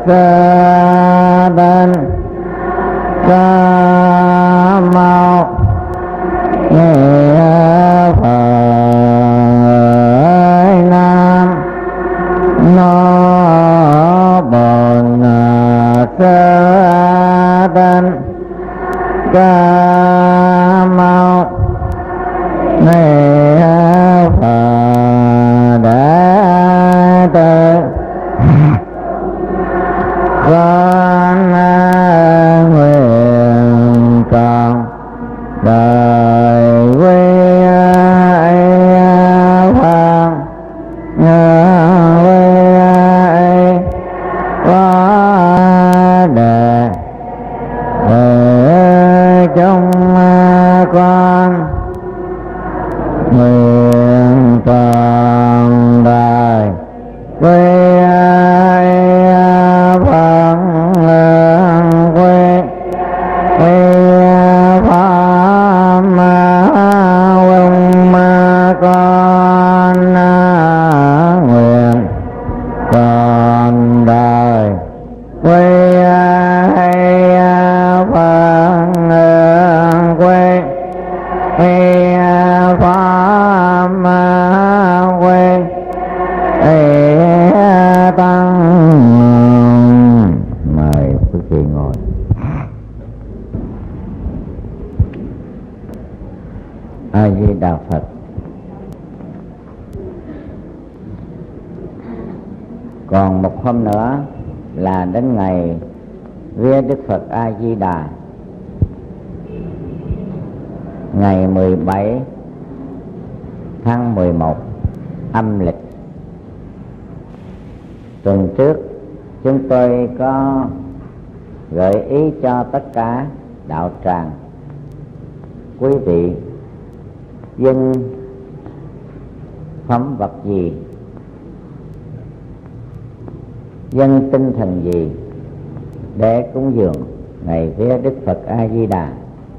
sa đan ca mâu ni phật nam nó bồn sa đan ca mâu ni phật đại từ con nguyện tròn đời quy hoàng quy quá đề trong con nguyện tròn đời quy A Di Đà Phật. Còn một hôm nữa là đến ngày vía Đức Phật A Di Đà, ngày 17 tháng 11 âm lịch. Tuần trước chúng tôi có gợi ý cho tất cả đạo tràng quý vị dân phẩm vật gì, dân tinh thần gì để cúng dường ngày vía Đức Phật A Di Đà.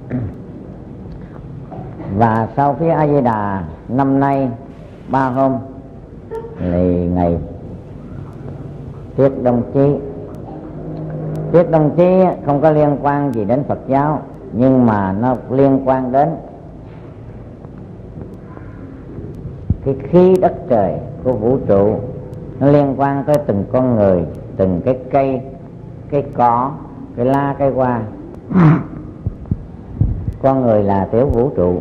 Và sau phía A Di Đà năm nay 3 hôm thì ngày Tiết Đông Chí. Tiết Đông Chí không có liên quan gì đến Phật giáo, nhưng mà nó liên quan đến cái khí đất trời của vũ trụ, nó liên quan tới từng con người, từng cái cây, cái cỏ, cái lá, cái hoa. Con người là tiểu vũ trụ.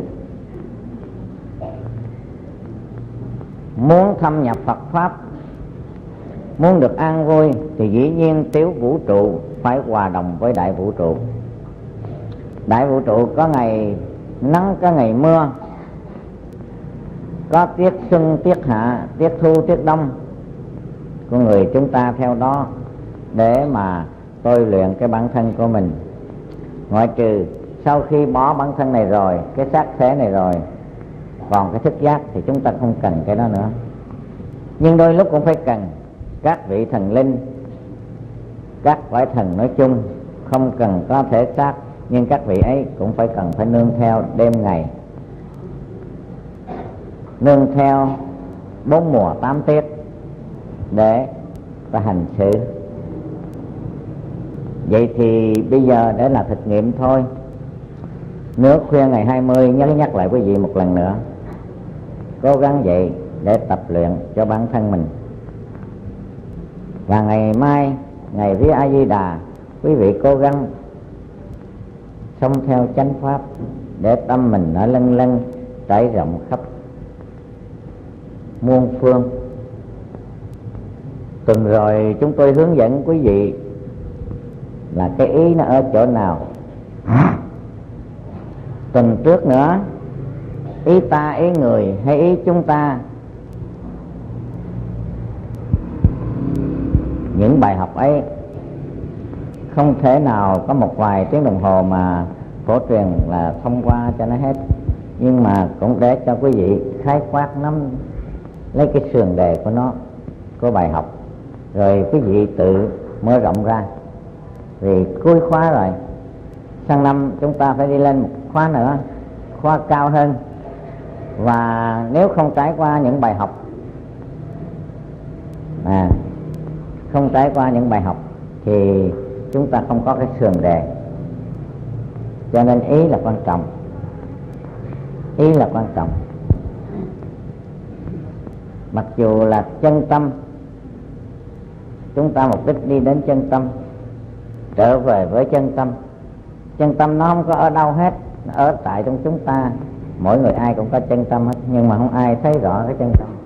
Muốn thâm nhập Phật Pháp, muốn được an vui thì dĩ nhiên tiểu vũ trụ phải hòa đồng với đại vũ trụ. Đại vũ trụ có ngày nắng, có ngày mưa, có tiết xuân, tiết hạ, tiết thu, tiết đông. Con người chúng ta theo đó để mà tôi luyện cái bản thân của mình. Ngoại trừ sau khi bỏ bản thân này rồi, cái xác thể này rồi, còn cái thức giác thì chúng ta không cần cái đó nữa. Nhưng đôi lúc cũng phải cần. Các vị thần linh, các cõi thần nói chung không cần có thể xác, nhưng các vị ấy cũng phải cần phải nương theo đêm ngày, nương theo 4 mùa 8 tiết để ta hành xử. Vậy thì bây giờ để là thực nghiệm thôi. Nửa khuya ngày 20 nhắc lại quý vị một lần nữa, cố gắng vậy để tập luyện cho bản thân mình. Và ngày mai, ngày vía A Di Đà, quý vị cố gắng sống theo chánh pháp để tâm mình nó lân lân trải rộng khắp muôn phương. Tuần rồi chúng tôi hướng dẫn quý vị là cái ý nó ở chỗ nào. Tuần trước nữa, ý ta, ý người hay ý chúng ta. Những bài học ấy không thể nào có một vài tiếng đồng hồ mà phổ truyền là thông qua cho nó hết, nhưng mà cũng để cho quý vị khái quát nắm lấy cái sườn đề của nó, của bài học, rồi quý vị tự mở rộng ra. Vì cuối khóa rồi, sang năm chúng ta phải đi lên một khóa nữa, khóa cao hơn. Và nếu không trải qua những bài học, không trải qua những bài học thì chúng ta không có cái sườn đề. Cho nên ý là quan trọng, ý là quan trọng. Mặc dù là chân tâm, chúng ta mục đích đi đến chân tâm, trở về với chân tâm. Chân tâm nó không có ở đâu hết, nó ở tại trong chúng ta. Mỗi người ai cũng có chân tâm hết, nhưng mà không ai thấy rõ cái chân tâm.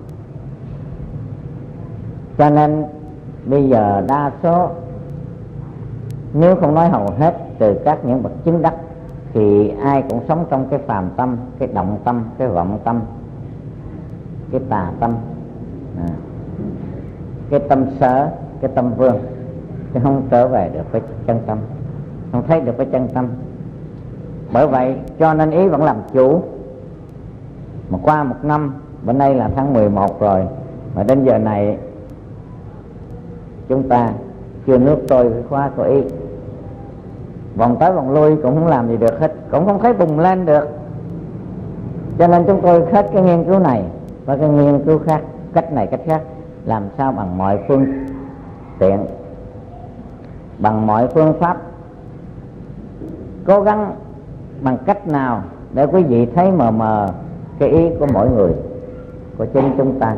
Cho nên bây giờ đa số, nếu không nói hầu hết, từ các những bậc chứng đắc, thì ai cũng sống trong cái phàm tâm, cái động tâm, cái vọng tâm, cái tà tâm, cái tâm sở, cái tâm vương, chứ không trở về được với chân tâm, không thấy được với chân tâm. Bởi vậy cho nên ý vẫn làm chủ. Mà qua một năm, bữa nay là tháng 11 rồi, mà đến giờ này chúng ta chưa nước tôi cái khóa của ý. Vòng tới vòng lui cũng không làm gì được hết, cũng không thấy bùng lên được. Cho nên chúng tôi hết cái nghiên cứu này và cái nghiên cứu khác, cách này cách khác, làm sao bằng mọi phương tiện, bằng mọi phương pháp, cố gắng bằng cách nào để quý vị thấy mờ mờ cái ý của mỗi người, của chính chúng ta.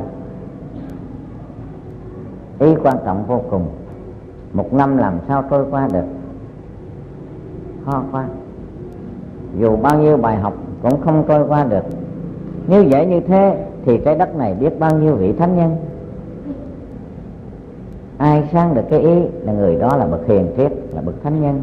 Ý quan trọng vô cùng. Một năm làm sao trôi qua được, khó quá. Dù bao nhiêu bài học cũng không trôi qua được. Nếu dễ như thế thì trái đất này biết bao nhiêu vị thánh nhân. Ai sáng được cái ý là người đó là bậc hiền triết, là bậc thánh nhân.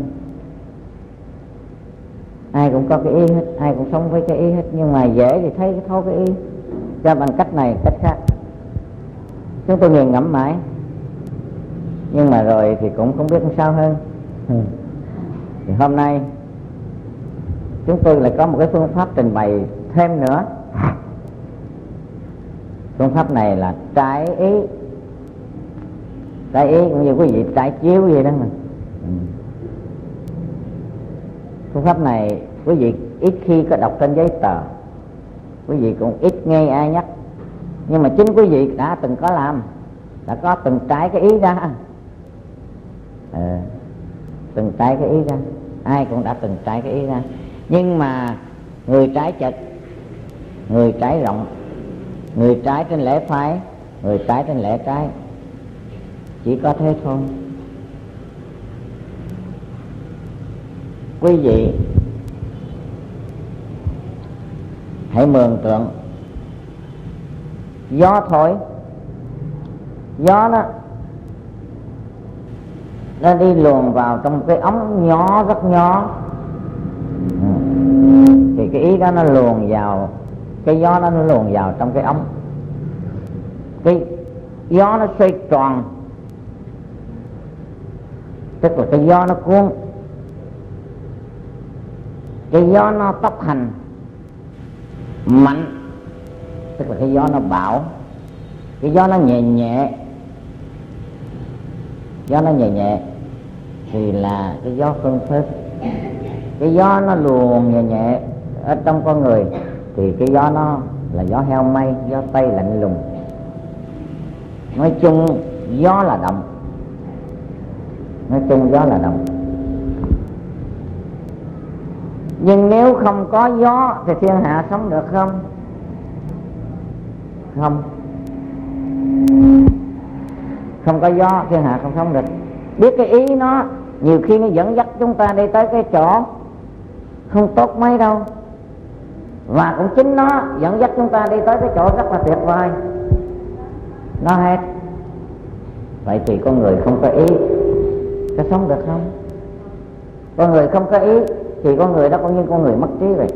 Ai cũng có cái ý hết, ai cũng sống với cái ý hết. Nhưng mà dễ thì thấy cái thấu cái ý. Cho bằng cách này cách khác, chúng tôi nghiền ngẫm mãi, nhưng mà rồi thì cũng không biết sao hơn. Thì hôm nay chúng tôi lại có một cái phương pháp trình bày thêm nữa. Phương pháp này là trái ý. Trái ý cũng như quý vị trái chiếu vậy đó mà. Phương pháp này quý vị ít khi có đọc trên giấy tờ, quý vị cũng ít nghe ai nhắc. Nhưng mà chính quý vị đã từng có làm, đã có từng trái cái ý ra. Từng trái cái ý ra, ai cũng đã từng trái cái ý ra. Nhưng mà người trái chật, người trái rộng, người trái trên lẽ phái, người trái trên lẽ trái, chỉ có thế thôi. Quý vị hãy mường tượng gió thổi, gió đó nó đi luồn vào trong cái ống nhỏ, rất nhỏ, thì cái ý đó nó luồn vào, cái gió đó nó luồn vào trong cái ống. Cái gió nó xoay tròn, tức là cái gió nó cuốn, cái gió nó tốc hành mạnh, tức là cái gió nó bão. Cái gió nó nhẹ nhẹ, gió nó nhẹ nhẹ thì là cái gió phương phết. Cái gió nó luồn nhẹ nhẹ ở trong con người thì cái gió nó là gió heo may, gió tây lạnh lùng. Nói chung gió là động, nói chung gió là động. Nhưng nếu không có gió thì thiên hạ sống được không? Không. Không có gió thiên hạ không sống được. Biết cái ý nó nhiều khi nó dẫn dắt chúng ta đi tới cái chỗ không tốt mấy đâu, và cũng chính nó dẫn dắt chúng ta đi tới cái chỗ rất là tuyệt vời. Nó hết. Vậy thì con người không có ý có sống được không? Con người không có ý thì con người đó cũng như con người mất trí vậy.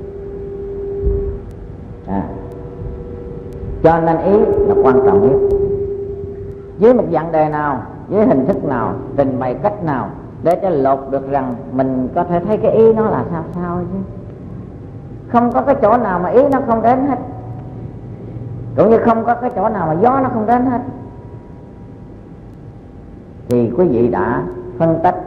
Cho nên ý là quan trọng nhất. Với một dạng đề nào, với hình thức nào, trình bày cách nào để cho lột được rằng mình có thể thấy cái ý nó là sao sao chứ. Không có cái chỗ nào mà ý nó không đến hết, cũng như không có cái chỗ nào mà gió nó không đến hết. Thì quý vị đã phân tích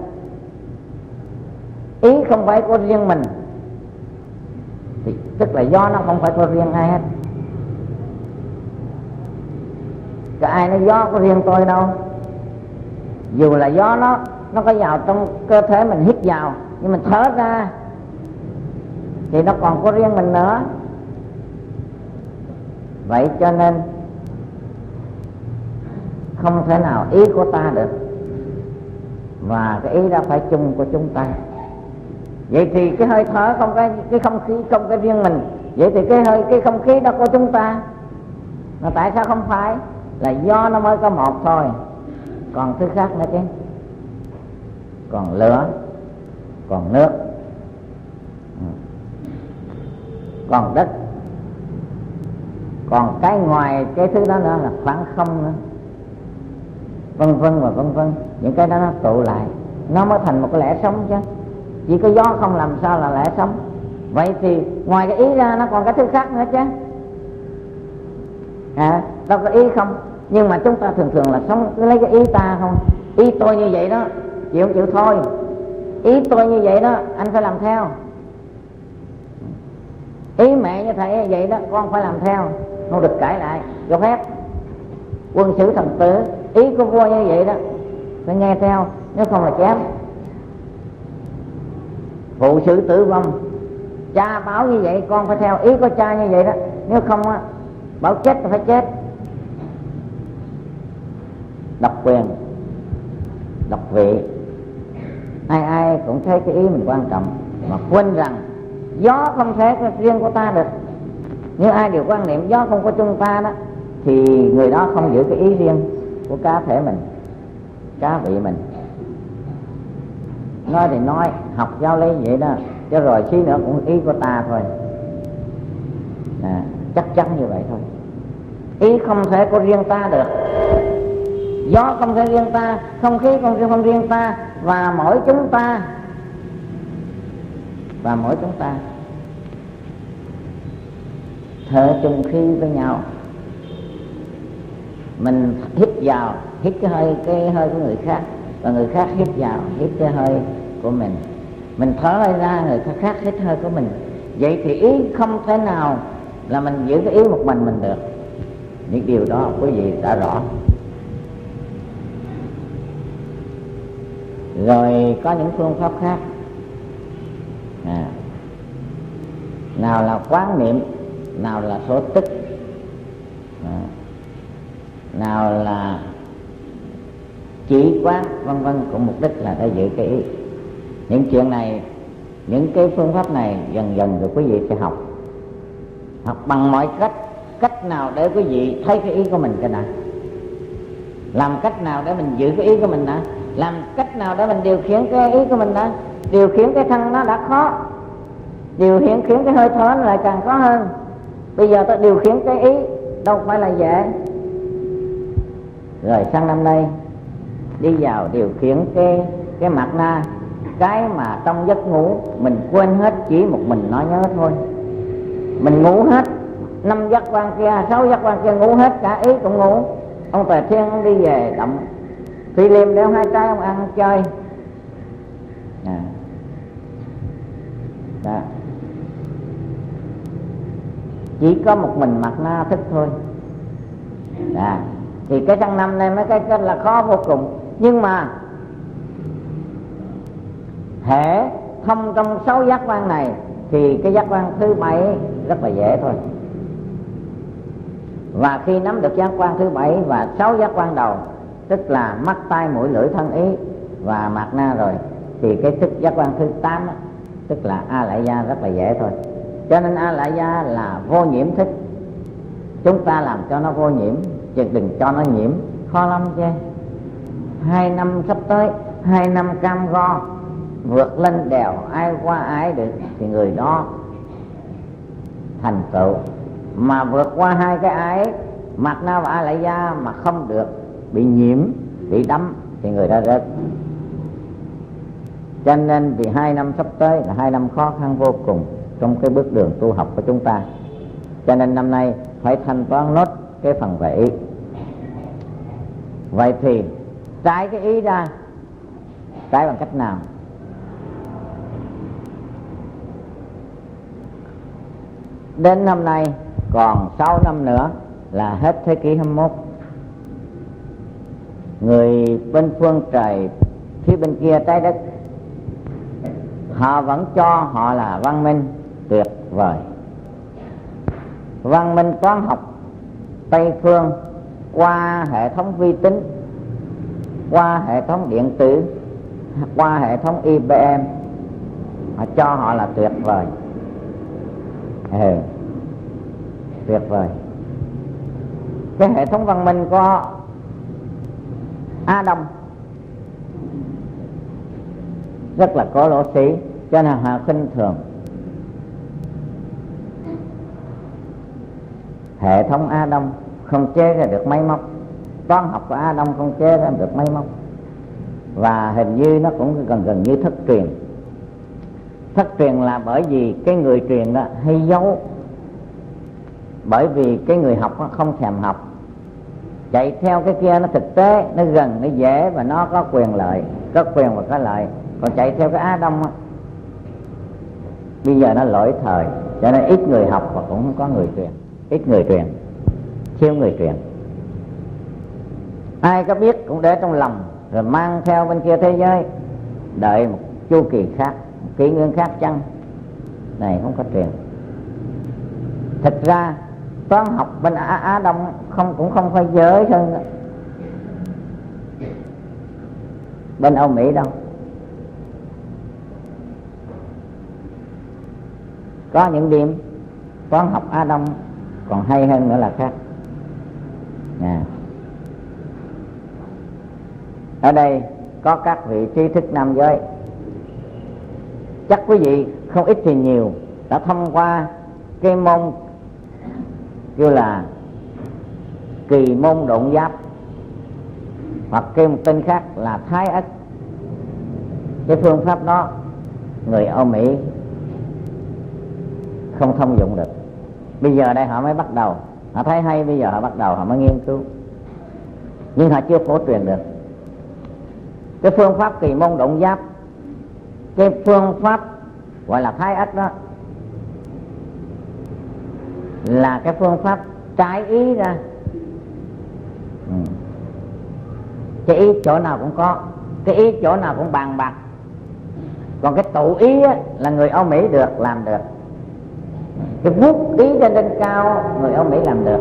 ý không phải của riêng mình, thì tức là gió nó không phải của riêng ai hết. Cái ai nói gió của riêng tôi đâu, Dù là gió nó có vào trong cơ thể mình hít vào, nhưng mình thở ra thì nó còn có riêng mình nữa. Vậy cho nên không thể nào ý của ta được, và cái ý đó phải chung của chúng ta. Vậy thì cái hơi thở không cái không khí không cái riêng mình, vậy thì cái không khí đó của chúng ta, mà tại sao không phải? Là do nó mới có một thôi, còn thứ khác nữa chứ. Còn lửa, còn nước, còn đất, còn cái ngoài cái thứ đó nữa là khoảng không nữa, vân vân và vân vân. Những cái đó nó tụ lại, nó mới thành một cái lẽ sống chứ. Chỉ có gió không làm sao là lẽ sống. Vậy thì ngoài cái ý ra nó còn cái thứ khác nữa chứ. Đâu có ý không. Nhưng mà chúng ta thường thường là sống cứ lấy cái ý ta không. Ý tôi như vậy đó, chịu không chịu thôi. Ý tôi như vậy đó, anh phải làm theo. Ý mẹ như thầy như vậy đó, con phải làm theo, không được cãi lại, cho phép. Quân sử thần tử, ý của vua như vậy đó, phải nghe theo, nếu không là chém. Phụ sự tử vong, cha bảo như vậy con phải theo ý của cha như vậy đó, nếu không á bảo chết thì phải chết. Độc quyền, độc vị, ai ai cũng thấy cái ý mình quan trọng, mà quên rằng gió không thể có riêng của ta được. Nếu ai đều quan niệm gió không có chung ta đó, thì người đó không giữ cái ý riêng của cá thể mình, cá vị mình. Nói thì nói, học giáo lý vậy đó, chứ rồi xí nữa cũng ý của ta thôi. Chắc chắn như vậy thôi. Ý không thể có riêng ta được, gió không thể riêng ta, không khí không riêng ta, và mỗi chúng ta thở chung khí với nhau. Mình hít vào, hít cái hơi của người khác, và người khác hít vào, hít cái hơi của mình. Mình thở hơi ra, người khác hít hơi của mình. Vậy thì ý không thể nào là mình giữ cái ý một mình được. Những điều đó quý vị đã rõ. Rồi có những phương pháp khác, nào là quán niệm, nào là số tức, nào là chỉ quán, vân vân, cũng mục đích là để giữ cái ý. Những chuyện này, những cái phương pháp này dần dần rồi quý vị sẽ học bằng mọi cách nào để quý vị thấy cái ý của mình cái nào, làm cách nào để mình giữ cái ý của mình đã, làm cách nào để mình điều khiển cái ý của mình đã. Điều khiển cái thân nó đã khó, điều khiển cái hơi thở nó lại càng khó hơn. Bây giờ ta điều khiển cái ý đâu phải là dễ. Rồi sang năm nay đi vào điều khiển cái mặt na, cái mà trong giấc ngủ mình quên hết, chỉ một mình nó nhớ thôi. Mình ngủ hết, 5 giác quan kia, 6 giác quan kia ngủ hết, cả ý cũng ngủ. Ông Tề Thiên ông đi về động Phi Liêm đeo 2 trái ông ăn chơi. Đó. Chỉ có một mình mặt na thức thôi. Thì cái sang năm này mấy cái là khó vô cùng. Nhưng mà hễ thông trong 6 giác quan này thì cái giác quan thứ 7 rất là dễ thôi. Và khi nắm được giác quan thứ 7 và 6 giác quan đầu, tức là mắt, tai, mũi, lưỡi, thân, ý và mạt na rồi, thì cái thức giác quan thứ 8 tức là A Lại Gia rất là dễ thôi. Cho nên A Lại Gia là vô nhiễm thức. Chúng ta làm cho nó vô nhiễm, chứ đừng cho nó nhiễm, khó lắm chứ. 2 năm sắp tới, 2 năm cam go, vượt lên đèo ai qua ái được thì người đó thành tựu. Mà vượt qua 2 cái ái, mạt na và A Lại Gia, mà không được, bị nhiễm, bị đắm thì người đó rớt. Cho nên vì 2 năm sắp tới là 2 năm khó khăn vô cùng trong cái bước đường tu học của chúng ta. Cho nên năm nay phải thanh toán nốt cái phần về ý. Vậy thì trái cái ý ra, trái bằng cách nào? Đến năm nay còn 6 năm nữa là hết thế kỷ 21. người bên phương trời phía bên kia trái đất, họ vẫn cho họ là văn minh tuyệt vời. Văn minh toán học Tây phương qua hệ thống vi tính, qua hệ thống điện tử, qua hệ thống IBM, họ cho họ là tuyệt vời. Tuyệt vời. Cái hệ thống văn minh có Á Đông rất là có lỗ sĩ, cho nên họ khinh thường. Hệ thống Á Đông không chế ra được máy móc, toán học của Á Đông không chế ra được máy móc, và hình như nó cũng gần như thất truyền. Thất truyền là bởi vì cái người truyền đó hay giấu, bởi vì cái người học nó không thèm học, chạy theo cái kia nó thực tế, nó gần, nó dễ và nó có quyền lợi, có quyền và có lợi. Còn chạy theo cái Á Đông đó, bây giờ nó lỗi thời, cho nên ít người học và cũng không có người truyền, ít người truyền, thiếu người truyền. Ai có biết cũng để trong lòng rồi mang theo bên kia thế giới, đợi một chu kỳ khác, một kỷ nguyên khác chăng. Này không có truyền. Thực ra toán học bên Á Đông cũng không phải giới hơn bên Âu Mỹ đâu. Có những điểm toán học Á Đông còn hay hơn nữa là khác. Ở đây có các vị trí thức nam giới, chắc quý vị không ít thì nhiều đã thông qua cái môn kêu là kỳ môn độn giáp, hoặc kêu một tên khác là thái ất. Cái phương pháp đó người Âu Mỹ không thông dụng được. Bây giờ đây họ mới bắt đầu, họ thấy hay, bây giờ họ bắt đầu họ mới nghiên cứu, nhưng họ chưa phổ truyền được. Cái phương pháp kỳ môn độn giáp, cái phương pháp gọi là thái ất đó, là cái phương pháp trái ý ra. Cái ý chỗ nào cũng có, cái ý chỗ nào cũng bàn bạc. Còn cái tụ ý á, là người Âu Mỹ được làm được. Cái vút ý trên cao người Âu Mỹ làm được.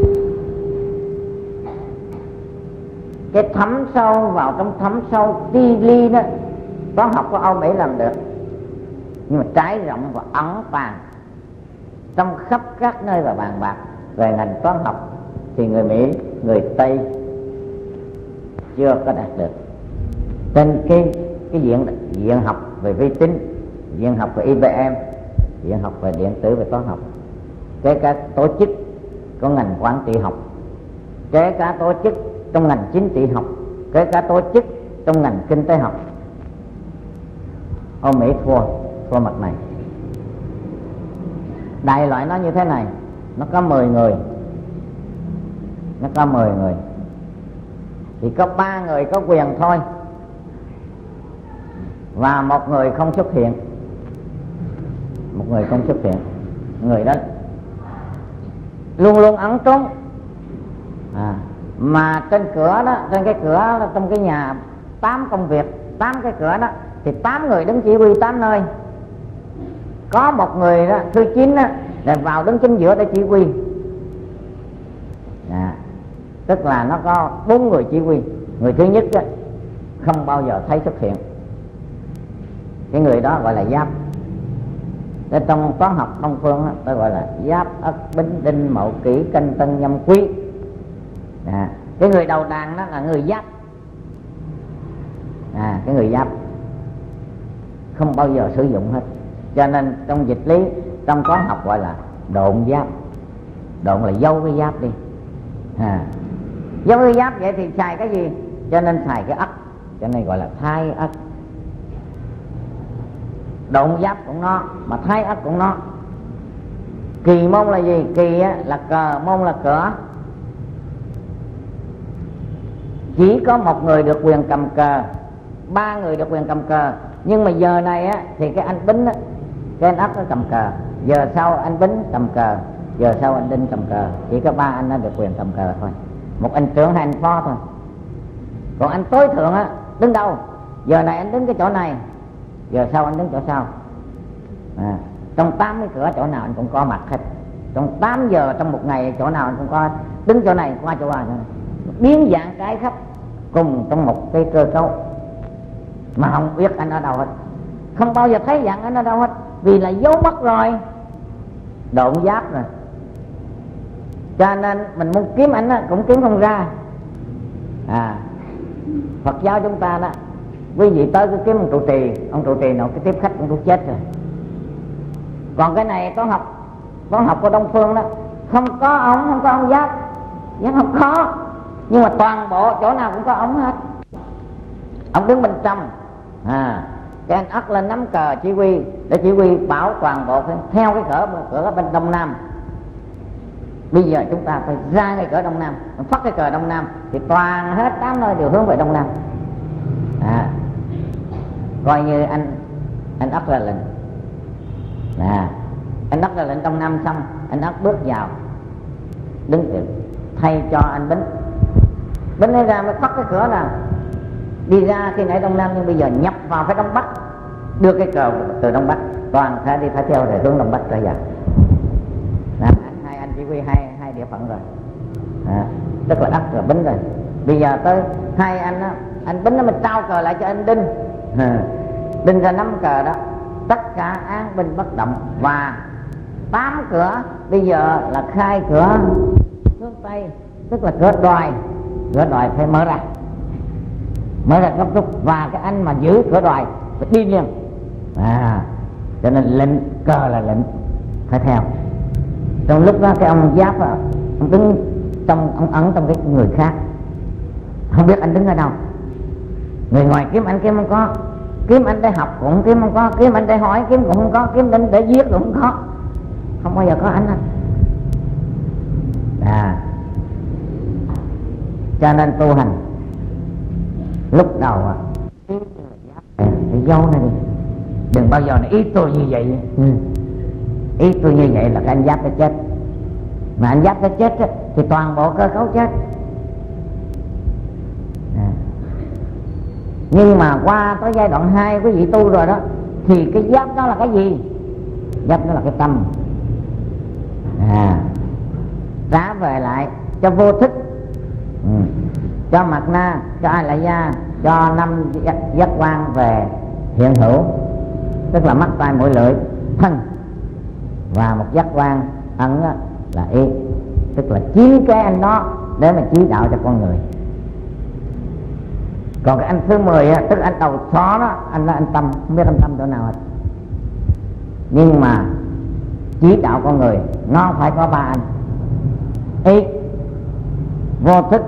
Cái thấm sâu vào trong thấm sâu ti ly đó, toán học của Âu Mỹ làm được. Nhưng mà trải rộng và ẩn tàng trong khắp các nơi và bàn bạc về ngành toán học thì người Mỹ, người Tây chưa có đạt được. Trên cái diện học về vi tính, diện học về IBM, diện học về điện tử, về toán học, kể cả tổ chức có ngành quản trị học, kể cả tổ chức trong ngành chính trị học, kể cả tổ chức trong ngành kinh tế học, Âu Mỹ thua mặt này. Đại loại nó như thế này, nó có 10 người, thì có 3 người có quyền thôi, và một người không xuất hiện. Người đó luôn luôn ẩn trốn. Mà trên cửa đó, trên cái cửa đó, trong cái nhà 8 công việc, 8 cái cửa đó, thì 8 người đứng chỉ huy 8 nơi. Có một người đó, thứ 9 đó, là vào đứng chính giữa để chỉ huy. Tức là nó có 4 người chỉ huy. Người thứ nhất đó, không bao giờ thấy xuất hiện. Cái người đó gọi là giáp. Để trong toán học Đông phương đó, tôi gọi là giáp ất bính đinh mậu kỷ canh tân nhâm quý. Cái người đầu đàn đó là người giáp. Cái người giáp không bao giờ sử dụng hết. Cho nên trong dịch lý, trong toán học gọi là độn giáp. Độn là dấu cái giáp đi. Dấu cái giáp vậy thì xài cái gì? Cho nên xài cái ất, cho nên gọi là thái ất. Độn giáp cũng nó, mà thái ất cũng nó. Kỳ môn là gì? Kỳ là cờ, môn là cửa. Chỉ có một người được quyền cầm cờ, 3 người được quyền cầm cờ. Nhưng mà giờ này á, thì cái anh Bính á, cái anh Ất nó cầm cờ, giờ sau anh Bính cầm cờ, giờ sau anh Đinh cầm cờ. Chỉ có 3 anh nó được quyền cầm cờ thôi. Một anh trưởng 2 anh phó thôi. Còn anh tối thượng á, đứng đâu? Giờ này anh đứng cái chỗ này, giờ sau anh đứng chỗ sau. Trong 8 cái cửa chỗ nào anh cũng có mặt hết. Trong 8 giờ trong một ngày chỗ nào anh cũng có, đứng chỗ này qua chỗ này, biến dạng cái khắp cùng trong một cái cơ cấu mà không biết anh ở đâu hết, không bao giờ thấy dạng anh ở đâu hết, vì là giấu mất rồi, độn giáp rồi. Cho nên mình muốn kiếm anh á, cũng kiếm không ra. Phật giáo chúng ta đó, quý vị tới cứ kiếm ông trụ trì nào cái tiếp khách cũng chết rồi. Còn cái này toán học của Đông Phương đó, không có ông giáp không có, nhưng mà toàn bộ chỗ nào cũng có ông hết. Ông đứng bên trong, cái anh ắt lên nắm cờ chỉ huy để chỉ huy bảo toàn bộ theo cái cửa bên Đông Nam. Bây giờ chúng ta phải ra cái cửa Đông Nam, phát cái cờ Đông Nam thì toàn hết 8 nơi đều hướng về Đông Nam. Coi như anh ắt ra lệnh, anh ắt ra lệnh Đông Nam xong, anh ắt bước vào đứng thay cho anh Bính ấy ra mới phát cái cửa nào đi ra khi nãy Đông Nam, nhưng bây giờ nhập vào phía Đông Bắc, đưa cái cờ từ Đông Bắc, toàn phải đi phải theo để hướng Đông Bắc trở vào. Hai anh chỉ huy hai địa phận rồi, tức là ắt rồi Bính rồi. Bây giờ tới hai anh đó, anh Bính nó mới trao cờ lại cho anh Đinh ra nắm cờ đó, tất cả án binh bất động. Và 8 cửa bây giờ là khai cửa hướng Tây, tức là cửa đoài phải mở ra gấp rút, và cái anh mà giữ cửa đoài phải đi liền. Cho nên lệnh cờ là lệnh phải theo. Trong lúc đó cái ông giáp ông đứng ông ẩn trong cái người khác, không biết anh đứng ở đâu. Người ngoài kiếm anh kiếm không có, kiếm anh để học cũng kiếm không có, kiếm anh để hỏi kiếm cũng không có, kiếm anh để giết cũng không có, không bao giờ có anh hết. Cho nên tu hành lúc đầu phải giấu nó đi, đừng bao giờ là ý tôi như vậy. Ý tôi như vậy là cái anh giáp cái chết, mà anh giáp cái chết thì toàn bộ cơ cấu chết. Nhưng mà qua tới giai đoạn 2 quý vị tu rồi đó, thì cái giáp đó là cái gì? Giáp đó là cái tâm. Trả về lại cho vô thức, cho mạt na, cho a lại gia, cho 5 giác quan về hiện hữu, tức là mắt tai mũi lưỡi thân, và một giác quan ẩn là ý, tức là chiếu cái anh đó để mà chỉ đạo cho con người. Còn cái anh thứ 10 tức anh đầu xó đó, anh là anh tâm, không biết anh tâm chỗ nào hết. Nhưng mà chỉ đạo con người nó phải có 3 anh: ý, vô thức,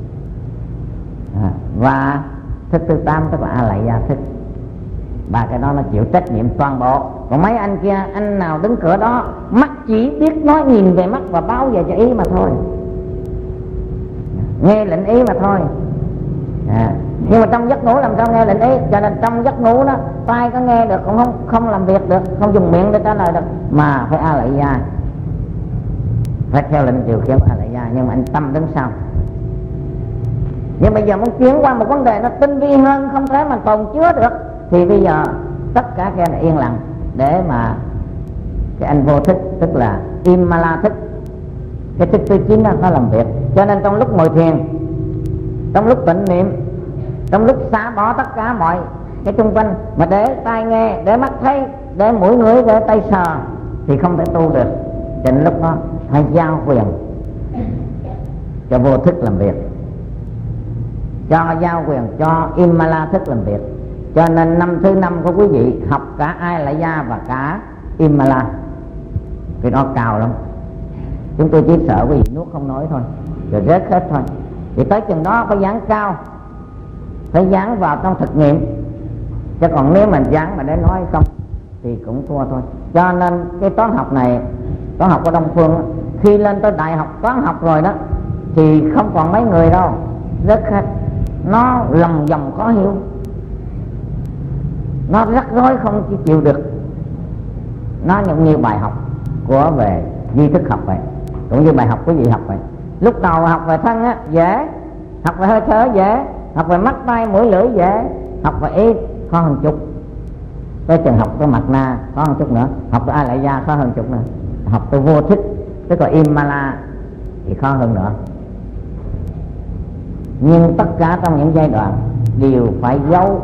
và thức thứ 8 tức là a lại gia thức. 3 cái đó nó chịu trách nhiệm toàn bộ. Còn mấy anh kia, anh nào đứng cửa đó mắt chỉ biết nói nhìn về mắt và báo về cho ý mà thôi, nghe lệnh ý mà thôi. Nhưng mà trong giấc ngủ làm sao nghe lệnh ý? Cho nên trong giấc ngủ đó tai có nghe được, cũng không làm việc được, không dùng miệng để trả lời được, mà phải a lại gia, phải theo lệnh điều khiển a lại gia. Nhưng mà anh tâm đứng sau. Nhưng bây giờ muốn chuyển qua một vấn đề nó tinh vi hơn, không thể mà tồn chứa được, thì bây giờ tất cả cái này yên lặng để mà cái anh vô thức, tức là Imala thức, cái thức thứ 9 đó nó làm việc. Cho nên trong lúc ngồi thiền, trong lúc tịnh niệm, trong lúc xả bỏ tất cả mọi cái xung quanh, mà để tai nghe, để mắt thấy, để mũi ngửi, để tay sờ, thì không thể tu được. Cho nên lúc đó phải giao quyền cho vô thức làm việc, cho giao quyền cho Imala thức làm việc. Cho nên năm thứ 5 của quý vị học cả a lại gia và cả Imala, cái đó cao lắm. Chúng tôi chỉ sợ quý vị nuốt không nổi thôi, rồi rớt hết thôi. Thì tới chừng đó phải dán cao, phải dán vào trong thực nghiệm. Chứ còn nếu mình dán mà để nói không thì cũng thua thôi. Cho nên cái toán học này, toán học của Đông Phương, khi lên tới đại học toán học rồi đó thì không còn mấy người đâu, rớt hết. Nó lòng vòng khó hiểu, nó rắc rối không chịu được. Nó giống như bài học của về duy thức học vậy, cũng như bài học quý vị học vậy. Lúc đầu học về thân á dễ, học về hơi thở dễ, học về mắt tai mũi lưỡi dễ, học về ý khó hơn chút. Tới trường học cái mặt na khó hơn chút nữa, học tới A Lại Gia khó hơn chút nữa, học tới Vô Thích tức là Imala thì khó hơn nữa. Nhưng tất cả trong những giai đoạn đều phải giấu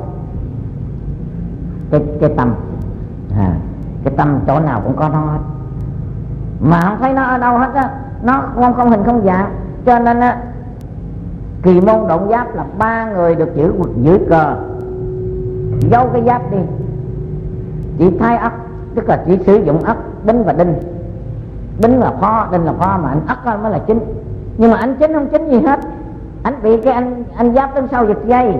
cái tâm, cái tâm chỗ nào cũng có nó hết, mà không thấy nó ở đâu hết á, nó không hình không dạng. Cho nên á, Kỳ Môn Động Giáp là 3 người được giữ cờ, giấu cái giáp đi, chỉ thay ất, tức là chỉ sử dụng ất, đính và đinh. Đính là phó, đinh là phó, mà anh ất mới là chính. Nhưng mà anh chính không chính gì hết, anh bị cái anh giáp đứng sau giật dây.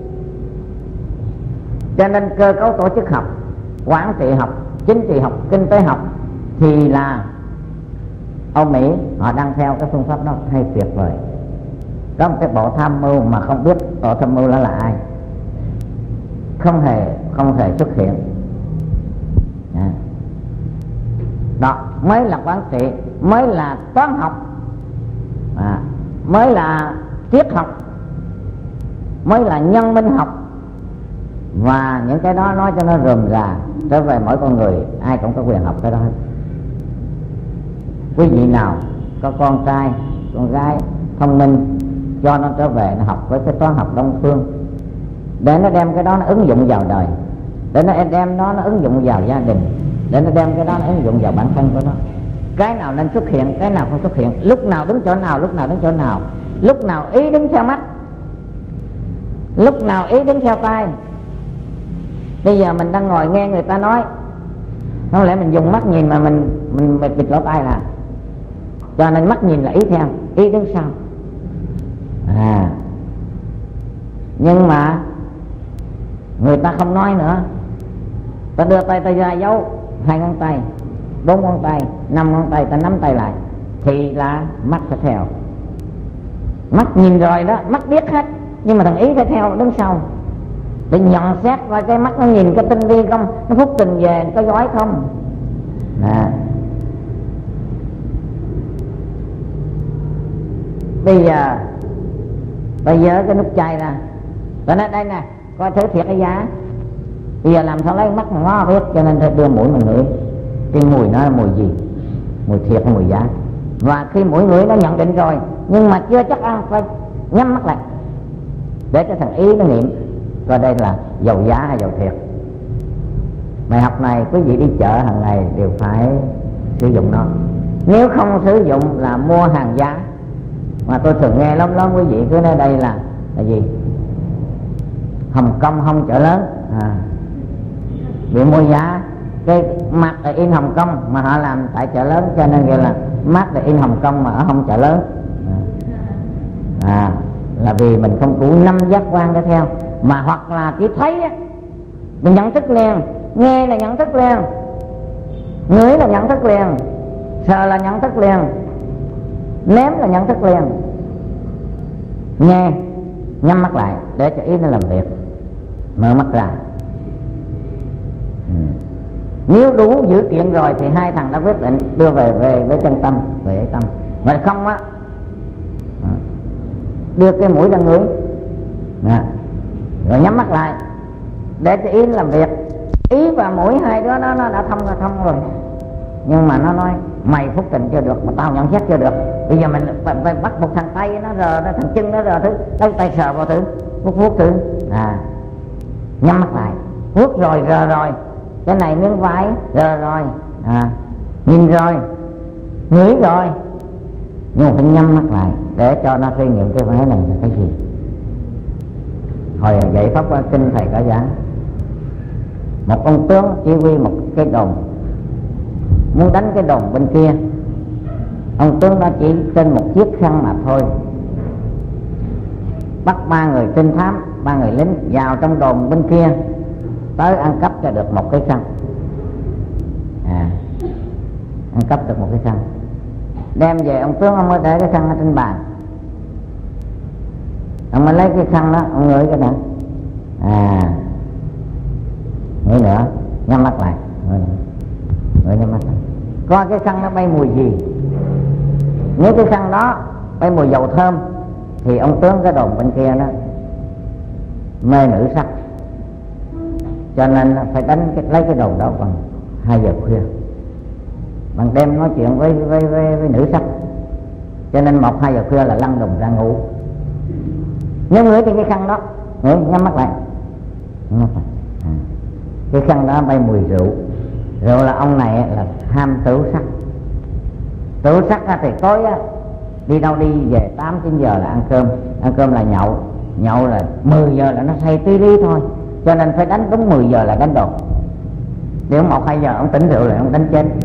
Cho nên cơ cấu tổ chức học, quản trị học, chính trị học, kinh tế học thì là Âu Mỹ họ đang theo cái phương pháp đó hay tuyệt vời. Có một cái bộ tham mưu mà không biết bộ tham mưu là ai, không hề xuất hiện. Đó mới là quản trị, mới là toán học, mới là triết học, mới là nhân minh học. Và những cái đó nói cho nó rườm rà, trở về mỗi con người ai cũng có quyền học cái đó hết. Quý vị nào có con trai con gái thông minh, cho nó trở về nó học với cái toán học Đông phương, để nó đem cái đó nó ứng dụng vào đời, để nó đem nó ứng dụng vào gia đình, để nó đem cái đó nó ứng dụng vào bản thân của nó. Cái nào nên xuất hiện, cái nào không xuất hiện, lúc nào đứng chỗ nào, lúc nào đứng chỗ nào, lúc nào ý đứng theo mắt, lúc nào ý đứng theo tai. Bây giờ mình đang ngồi nghe người ta nói, không lẽ mình dùng mắt nhìn mà mình bịt lỗ tai là, cho nên mắt nhìn là ý theo, ý đứng sau. Nhưng mà người ta không nói nữa, ta đưa tay ta ra giấu 2 ngón tay, 4 ngón tay, 5 ngón tay, ta nắm tay lại thì là mắt phải theo. Mắt nhìn rồi đó, mắt biết hết, nhưng mà thằng ý phải theo đứng sau để nhận xét coi cái mắt nó nhìn cái tinh vi không, nó phúc tình về có giỏi không. Bây giờ ta dỡ cái nút chai ra, ta nói đây nè, coi thử thiệt hay giả. Bây giờ làm sao lấy mắt mà ngó biết, cho nên ta đưa mũi mà ngửi cái mùi nó là mùi gì, mùi thiệt hay mùi giả. Và khi mũi ngửi nó nhận định rồi, nhưng mà chưa chắc ăn, phải nhắm mắt lại để cho thằng ý nó nghiệm coi đây là dầu giả hay dầu thiệt. Bài học này quý vị đi chợ hàng ngày đều phải sử dụng nó, nếu không sử dụng là mua hàng giả. Mà tôi thường nghe lắm quý vị cứ nói đây là gì, Hồng Kông không chợ lớn, bị mua giá. Cái mặt là in Hồng Kông mà họ làm tại chợ lớn, cho nên gọi là mắt là in Hồng Kông mà ở không chợ lớn. Là vì mình không đủ 5 giác quan để theo, mà hoặc là chỉ thấy á, mình nhận thức liền, nghe là nhận thức liền, ngửi là nhận thức liền, sờ là nhận thức liền, nếm là nhận thức liền. Nghe, nhắm mắt lại để cho ý nó làm việc, mở mắt ra. Nếu đủ dữ kiện rồi thì 2 thằng đã quyết định đưa về với chân tâm, về tâm. Mà không á, đưa cái mũi ra ngửi, rồi nhắm mắt lại để cho ý làm việc. Ý và mũi hai đứa nó đã thông rồi, nhưng mà nó nói mày phúc tình chưa được, mà tao nhận xét chưa được. Bây giờ mình phải bắt một thằng tay nó rờ, thằng chân nó rờ thử, tay sờ vào thử, vuốt thử. Nhắm mắt lại, vuốt rồi, rờ rồi, cái này miếng vải, rờ rồi, nhìn rồi, ngửi rồi, nhưng mà phải nhắm mắt lại để cho nó suy nghiệm cái vải này là cái gì. Hồi dạy pháp qua kinh thầy có giảng, một ông tướng chỉ huy một cái đồn, muốn đánh cái đồn bên kia. Ông tướng đó chỉ trên một chiếc khăn mà thôi, bắt 3 người trinh thám, 3 người lính vào trong đồn bên kia, tới ăn cắp cho được một cái khăn. Ăn cắp được một cái khăn, đem về ông tướng, ông mới để cái khăn ở trên bàn. Ông mới lấy cái khăn đó, ông ngửi cái này, ngửi nữa, nhắm mắt lại, ngửi nhắm mắt lại, coi cái khăn nó bay mùi gì. Nếu cái khăn đó bay mùi dầu thơm thì ông tướng cái đồn bên kia đó mê nữ sắc, cho nên phải đánh lấy cái đầu đó bằng 2 giờ khuya, bằng đêm nói chuyện với nữ sắc, cho nên 1-2 giờ khuya là lăn đùng ra ngủ. Nếu ngửi trên cái khăn đó, ngửi nhắm mắt lại, cái khăn đó bay mùi rượu, rượu là ông này là ham tửu sắc. Tửu sắc thì tối đi đâu đi về 8-9 giờ là ăn cơm là nhậu là 10 giờ là nó say tí lý thôi, cho nên phải đánh đúng 10 giờ là đánh đột. Nếu 1-2 giờ ông tỉnh rượu là ông đánh chết.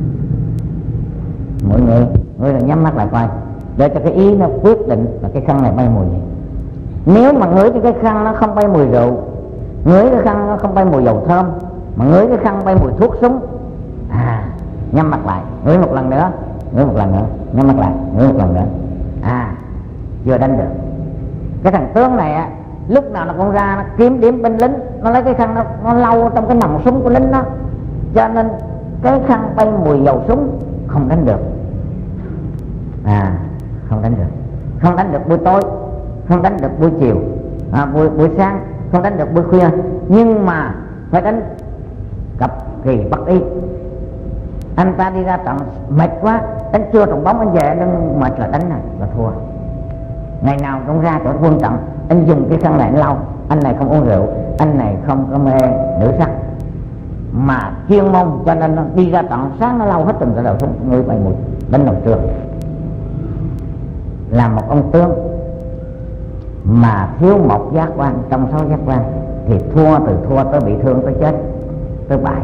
Mọi người là nhắm mắt lại coi, để cho cái ý nó quyết định là cái khăn này bay mùi gì. Nếu mà ngửi cái khăn nó không bay mùi rượu, ngửi cái khăn nó không bay mùi dầu thơm, mà ngửi cái khăn bay mùi thuốc súng, nhắm mắt lại, ngửi một lần nữa, ngửi một lần nữa, nhắm mắt lại, ngửi một lần nữa, chưa đánh được. Cái thằng tướng này lúc nào nó cũng ra nó kiếm điểm binh lính, nó lấy cái khăn nó lau trong cái nòng súng của lính đó, cho nên cái khăn bay mùi dầu súng không đánh được. Không đánh được buổi tối, không đánh được buổi chiều, buổi sáng, không đánh được buổi khuya, nhưng mà phải đánh cặp kỳ bất y. Anh ta đi ra trận mệt quá, đánh trưa trồng bóng anh về anh mệt là đánh này là thua. Ngày nào cũng ra chỗ quân trận, anh dùng cái khăn này anh lau. Anh này không uống rượu, anh này không có mê nữ sắc, mà chuyên môn, cho nên nó đi ra trận sáng nó lau hết từng cái đầu súng, người bay mùi đánh đầu trường. Là một ông tướng mà thiếu một giác quan trong 6 giác quan thì từ thua tới bị thương tới chết tới bại.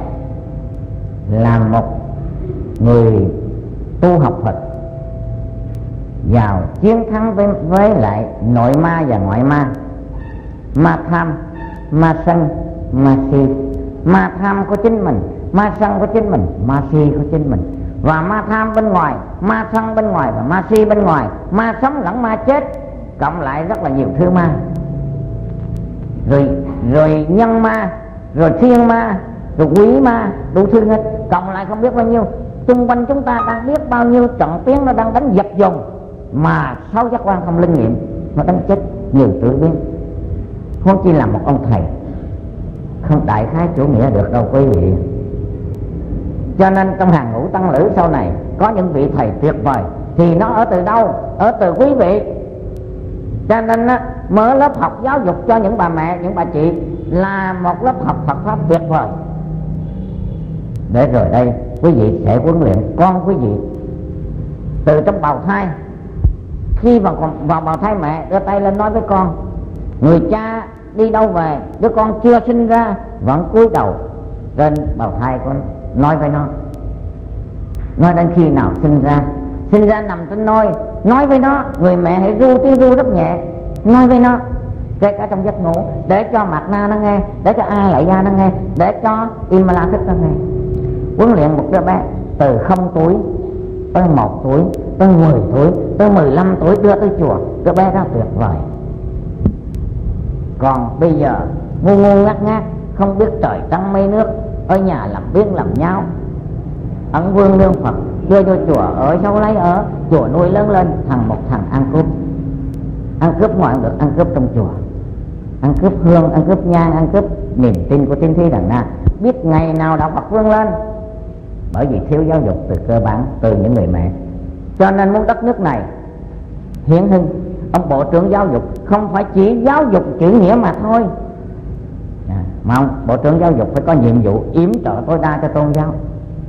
Là một người tu học Phật giàu chiến thắng với lại nội ma và ngoại ma, ma tham, ma sân, ma si. Ma tham có chính mình, ma sân có chính mình, ma si có chính mình. Và ma tham bên ngoài, ma sân bên ngoài và ma si bên ngoài, ma sống lẫn ma chết, cộng lại rất là nhiều thứ ma. Rồi nhân ma, rồi thiên ma, rồi quý ma, đủ thứ hết, cộng lại không biết bao nhiêu. Xung quanh chúng ta đang biết bao nhiêu trận tiếng nó đang đánh giật dồn, mà 6 giác quan không linh nghiệm, nó đánh chết nhiều tử biến. Không chỉ là một ông thầy, không đại khái chủ nghĩa được đâu quý vị. Cho nên trong hàng ngũ tăng lữ sau này có những vị thầy tuyệt vời, thì nó ở từ đâu? Ở từ quý vị. Cho nên mở lớp học giáo dục cho những bà mẹ, những bà chị là một lớp học Phật pháp tuyệt vời. Để rồi đây quý vị sẽ huấn luyện con quý vị từ trong bào thai. Khi vào bào thai mẹ, đưa tay lên nói với con. Người cha đi đâu về, đứa con chưa sinh ra vẫn cúi đầu trên bào thai con, nói với nó. Nói đến khi nào sinh ra nằm trên nôi, nói với nó. Người mẹ hãy ru tiếng ru rất nhẹ, nói với nó, kể cả trong giấc ngủ, để cho Mạt Na nó nghe, để cho A Lại Gia nó nghe, để cho Im Ma La Thích nó nghe. Huấn luyện một đứa bé từ 0 tuổi tới 1 tuổi, tới 10 tuổi, tới 15 tuổi đưa tới chùa, đứa bé đó tuyệt vời. Còn bây giờ ngu ngắt ngát, không biết trời trăng mây nước, ở nhà làm biếng làm nháo. Ấn Vương Nương Phật đưa vô chùa ở sao lấy ở chùa nuôi lớn lên thằng một thằng ăn cướp ngoài được, ăn cướp trong chùa, ăn cướp hương, ăn cướp nhang, ăn cướp niềm tin của tín thí Đằng Na. Biết ngày nào đạo Phật vươn lên, bởi vì thiếu giáo dục từ cơ bản, từ những người mẹ. Cho nên muốn đất nước này hiển hưng, ông Bộ trưởng Giáo dục không phải chỉ giáo dục chữ nghĩa mà thôi, mà ông Bộ trưởng Giáo dục phải có nhiệm vụ yểm trợ tối đa cho tôn giáo.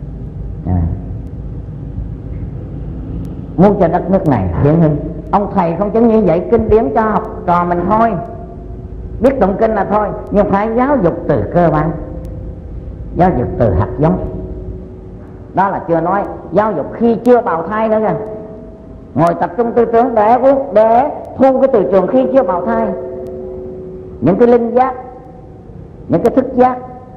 Muốn cho đất nước này hiển hưng, ông thầy không chỉ như vậy kinh điển cho học trò mình thôi, biết tụng kinh là thôi, nhưng phải giáo dục từ cơ bản, giáo dục từ hạt giống. Đó là chưa nói giáo dục khi chưa bào thai nữa kìa. Ngồi tập trung tư tưởng để thu cái từ trường khi chưa bào thai, những cái linh giác, những cái thức giác,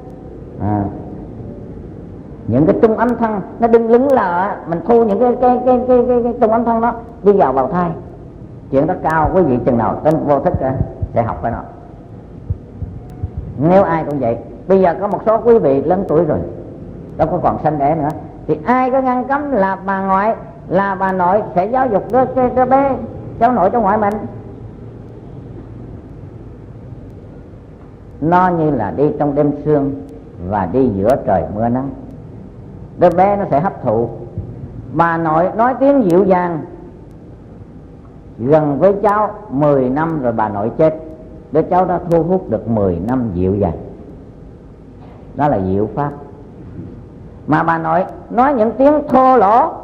những cái tung âm thanh nó đừng lững lờ, mình thu những cái tung âm thanh đó đi vào bào thai. Chuyện đó cao, quý vị chừng nào tên vô thức sẽ học cái đó. Nếu ai cũng vậy, bây giờ có một số quý vị lớn tuổi rồi, đâu có còn sanh đẻ nữa, thì ai có ngăn cấm là bà ngoại, là bà nội sẽ giáo dục đứa bé cháu nội cháu ngoại mình. nó như là đi trong đêm sương và đi giữa trời mưa nắng. Đứa bé nó sẽ hấp thụ. Bà nội nói tiếng dịu dàng gần với cháu 10 năm rồi bà nội chết. Đứa cháu đó thu hút được 10 năm dịu dàng. Đó là diệu pháp. Mà bà nội nói những tiếng thô lỗ,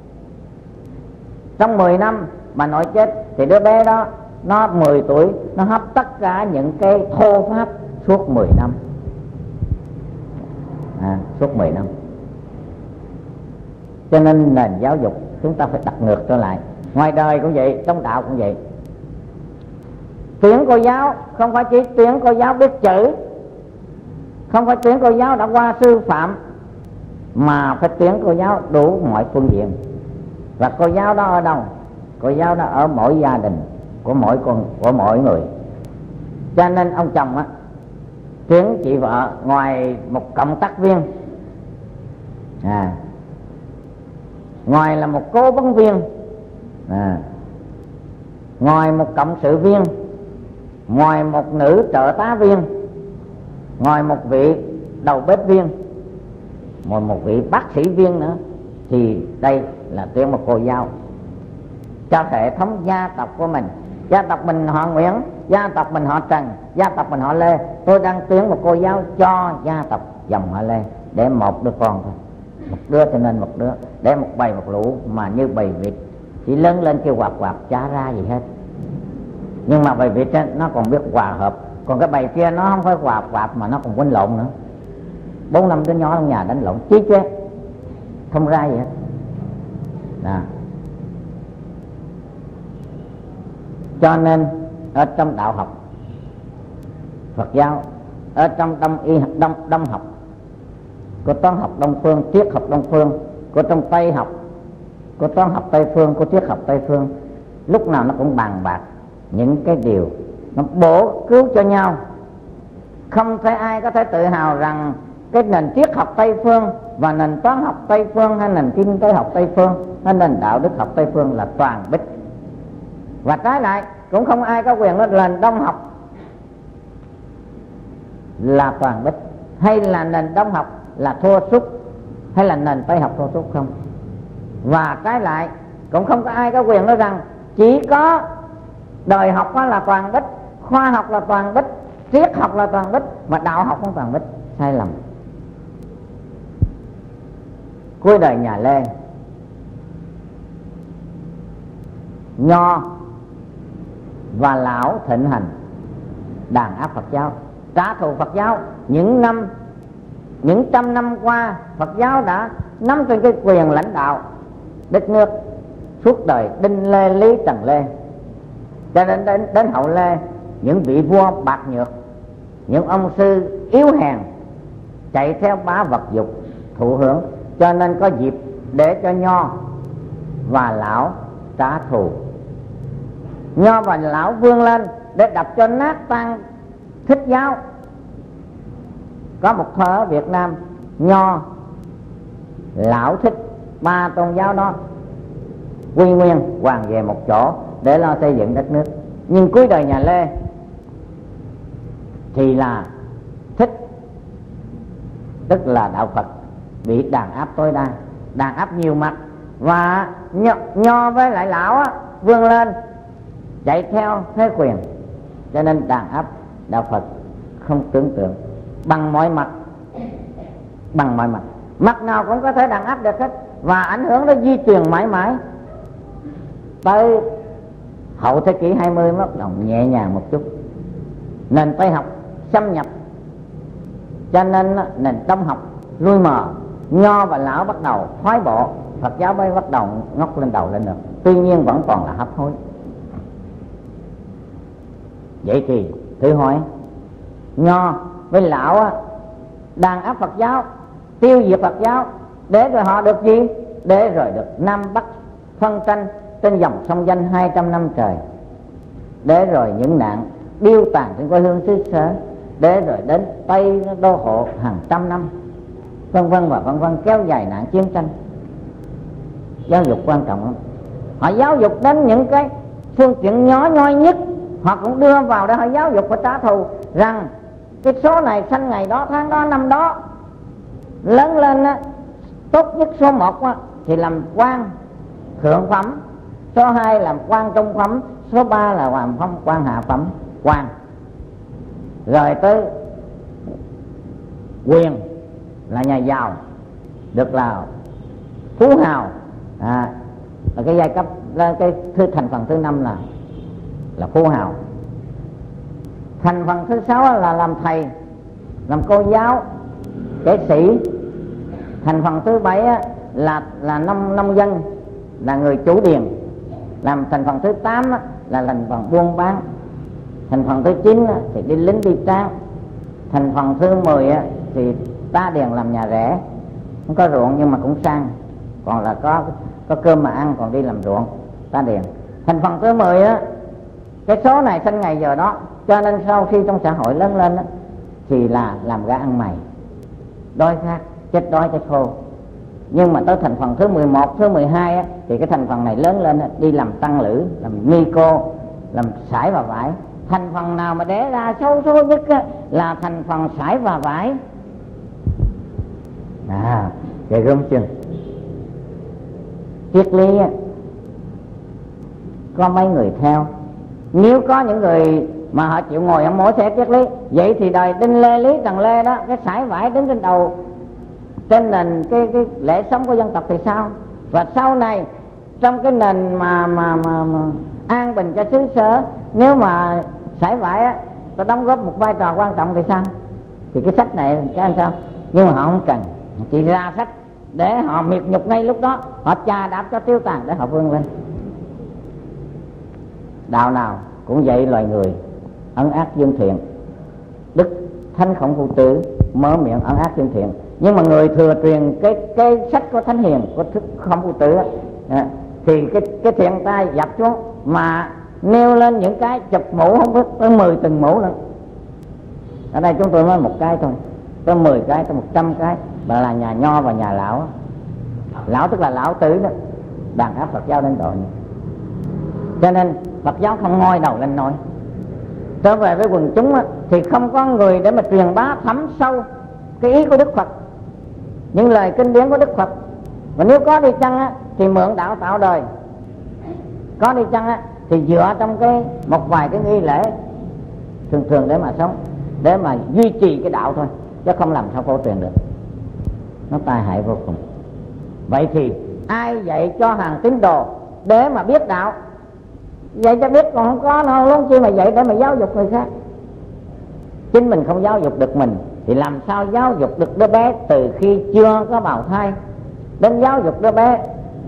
trong 10 năm bà nội chết thì đứa bé đó nó 10 tuổi, nó hấp tất cả những cái thô pháp suốt 10 năm. Suốt 10 năm. Cho nên nền giáo dục chúng ta phải đặt ngược trở lại. Ngoài đời cũng vậy, trong đạo cũng vậy. Tuyển cô giáo không phải chỉ tuyển cô giáo biết chữ, không phải tuyển cô giáo đã qua sư phạm, mà phải tuyển cô giáo đủ mọi phương diện. Và cô giáo đó ở đâu? Cô giáo đó ở mỗi gia đình của mỗi người. Cho nên ông chồng á tuyển chị vợ ngoài một cộng tác viên, ngoài là một cố vấn viên, ngoài một cộng sự viên, ngoài một nữ trợ tá viên, ngoài một vị đầu bếp viên, ngoài một vị bác sĩ viên nữa, thì đây là tuyển một cô giáo cho hệ thống gia tộc của mình. Gia tộc mình họ Nguyễn, gia tộc mình họ Trần, gia tộc mình họ Lê. Tôi đang tuyển một cô giáo cho gia tộc dòng họ Lê, để một đứa con thôi, một đứa cho nên một đứa, để một bầy một lũ mà như bầy vịt chỉ lớn lên kêu quạt quạt chả ra gì hết. Nhưng mà bầy vịt nó còn biết hòa hợp, còn cái bầy kia nó không phải hòa quạt mà nó còn quýnh lộn nữa. 4-5 đứa nhỏ trong nhà đánh lộn chí chết, không ra gì hết. Cho nên ở trong đạo học Phật giáo, ở trong đông học, có toán học Đông phương, triết học Đông phương, có trong Tây học, có toán học Tây phương, có triết học Tây phương. Lúc nào nó cũng bàn bạc những cái điều nó bổ cứu cho nhau. Không thể ai có thể tự hào rằng cái nền triết học Tây phương và nền toán học Tây phương, hay nền kinh tế học Tây phương, hay nền đạo đức học Tây phương là toàn bích. Và trái lại cũng không ai có quyền nói nền Đông học là toàn bích, hay là nền Đông học là thua sút, hay là nền Tây học thua sút, không. Và trái lại cũng không có ai có quyền nói rằng chỉ có đời học là toàn bích, khoa học là toàn bích, triết học là toàn bích, mà đạo học không toàn bích. Sai lầm. Cuối đời nhà Lê, Nho và Lão thịnh hành đàn áp Phật giáo, trả thù Phật giáo. Những trăm năm qua Phật giáo đã nắm trên cái quyền lãnh đạo đất nước suốt đời Đinh Lê, Lý, Trần Lê. Cho nên đến hậu Lê, những vị vua bạc nhược, những ông sư yếu hèn chạy theo bá vật dục thụ hưởng, cho nên có dịp để cho Nho và Lão trả thù. Nho và Lão vươn lên để đập cho nát tan Thích giáo. Có một thời ở Việt Nam, Nho, Lão, Thích, ba tôn giáo đó quy nguyên hoàn về một chỗ để lo xây dựng đất nước. Nhưng cuối đời nhà Lê thì là Thích, tức là đạo Phật, bị đàn áp tối đa, đàn áp nhiều mặt. Và Nho với lại Lão á, vươn lên chạy theo thế quyền, cho nên đàn áp đạo Phật không tưởng tượng bằng mọi mặt. Mặt nào cũng có thể đàn áp được hết, và ảnh hưởng nó di truyền mãi mãi tới hậu thế kỷ 20 bắt đầu nhẹ nhàng một chút, nền Tây học xâm nhập, cho nên nền Đông học lui mờ. Nho và Lão bắt đầu thoái bộ, Phật giáo mới bắt đầu ngóc lên đầu lên được. Tuy nhiên vẫn còn là hấp hối. Vậy thì thử hỏi, Nho với Lão đàn áp Phật giáo, tiêu diệt Phật giáo, để rồi họ được gì? Để rồi được Nam Bắc phân tranh trên dòng sông Danh 200 năm trời, để rồi những nạn điêu tàn trên quê hương xứ sở, để rồi đến Tây đô hộ hàng trăm năm, vân vân và vân vân, kéo dài nạn chiến tranh. Giáo dục quan trọng lắm. Họ giáo dục đến những cái phương tiện nhỏ nhoi nhất, họ cũng đưa vào để họ giáo dục và trả thù rằng cái số này sanh ngày đó, tháng đó, năm đó, lớn lên á, tốt nhất số 1 á, thì làm quan thượng phẩm, số 2 làm quan trung phẩm, số 3 là làm quan hạ phẩm quan, rồi tới quyền là nhà giàu, được là phú hào, là cái giai cấp, là cái thành phần thứ 5 là phú hào. Thành phần thứ 6 là làm thầy, làm cô giáo, kẻ sĩ. Thành phần thứ 7 là nông dân, là người chủ điền. Làm thành phần thứ 8 là thành phần buôn bán. Thành phần thứ 9 thì đi lính đi tráng. Thành phần thứ 10 thì tá điền làm nhà rẻ, không có ruộng nhưng mà cũng sang, còn là có cơm mà ăn, còn đi làm ruộng tá điền. Thành phần thứ 10 cái số này sinh ngày giờ đó, cho nên sau khi trong xã hội lớn lên thì là làm gã ăn mày, đói khát, chết đói chết khô. Nhưng mà tới thành phần thứ 11, thứ 12 thì cái thành phần này lớn lên đi làm tăng lữ, làm ni cô, làm sải và vải. Thành phần nào mà đẻ ra xấu số nhất là thành phần sải và vải. Vậy gom chừng triết lý có mấy người theo. Nếu có những người mà họ chịu ngồi ông mổ xe triết lý, vậy thì đời Đinh Lê, Lý Trần Lê đó, cái sải vải đứng trên đầu, trên nền cái lễ sống của dân tộc thì sao? Và sau này trong cái nền mà an bình cho xứ sở, nếu mà sải vải nó đóng góp một vai trò quan trọng thì sao? Thì cái sách này cái anh sao? Nhưng mà họ không cần, chỉ ra sách để họ miệt nhục ngay lúc đó, họ chà đạp cho tiêu tàn để họ vươn lên. Đạo nào cũng dạy loài người ân ác dương thiện. Đức Thánh Khổng Phu Tử mở miệng ân ác dương thiện, nhưng mà người thừa truyền cái sách của Thánh Hiền của Khổng Phu Tử thì cái thiện tay dập xuống mà nêu lên những cái chụp mũ không biết tới 10 từng mũ nữa. Ở đây chúng tôi nói một cái thôi, tới 10 cái, tới 100 cái, và là nhà Nho và nhà Lão. Lão tức là Lão Tử đó, đàn áp Phật giáo đến độ này. Cho nên Phật giáo không ngoi đầu lên nổi. Trở về với quần chúng thì không có người để mà truyền bá thấm sâu cái ý của Đức Phật, những lời kinh điển của Đức Phật. Và nếu có đi chăng thì mượn đạo tạo đời, có đi chăng thì dựa trong một vài cái nghi lễ thường để mà sống, để mà duy trì cái đạo thôi, chứ không làm sao phổ truyền được. Nó tai hại vô cùng. Vậy thì ai dạy cho hàng tín đồ để mà biết đạo? Dạy cho biết còn không có nó luôn, chi mà dạy để mà giáo dục người khác. Chính mình không giáo dục được mình thì làm sao giáo dục được đứa bé từ khi chưa có bào thai đến giáo dục đứa bé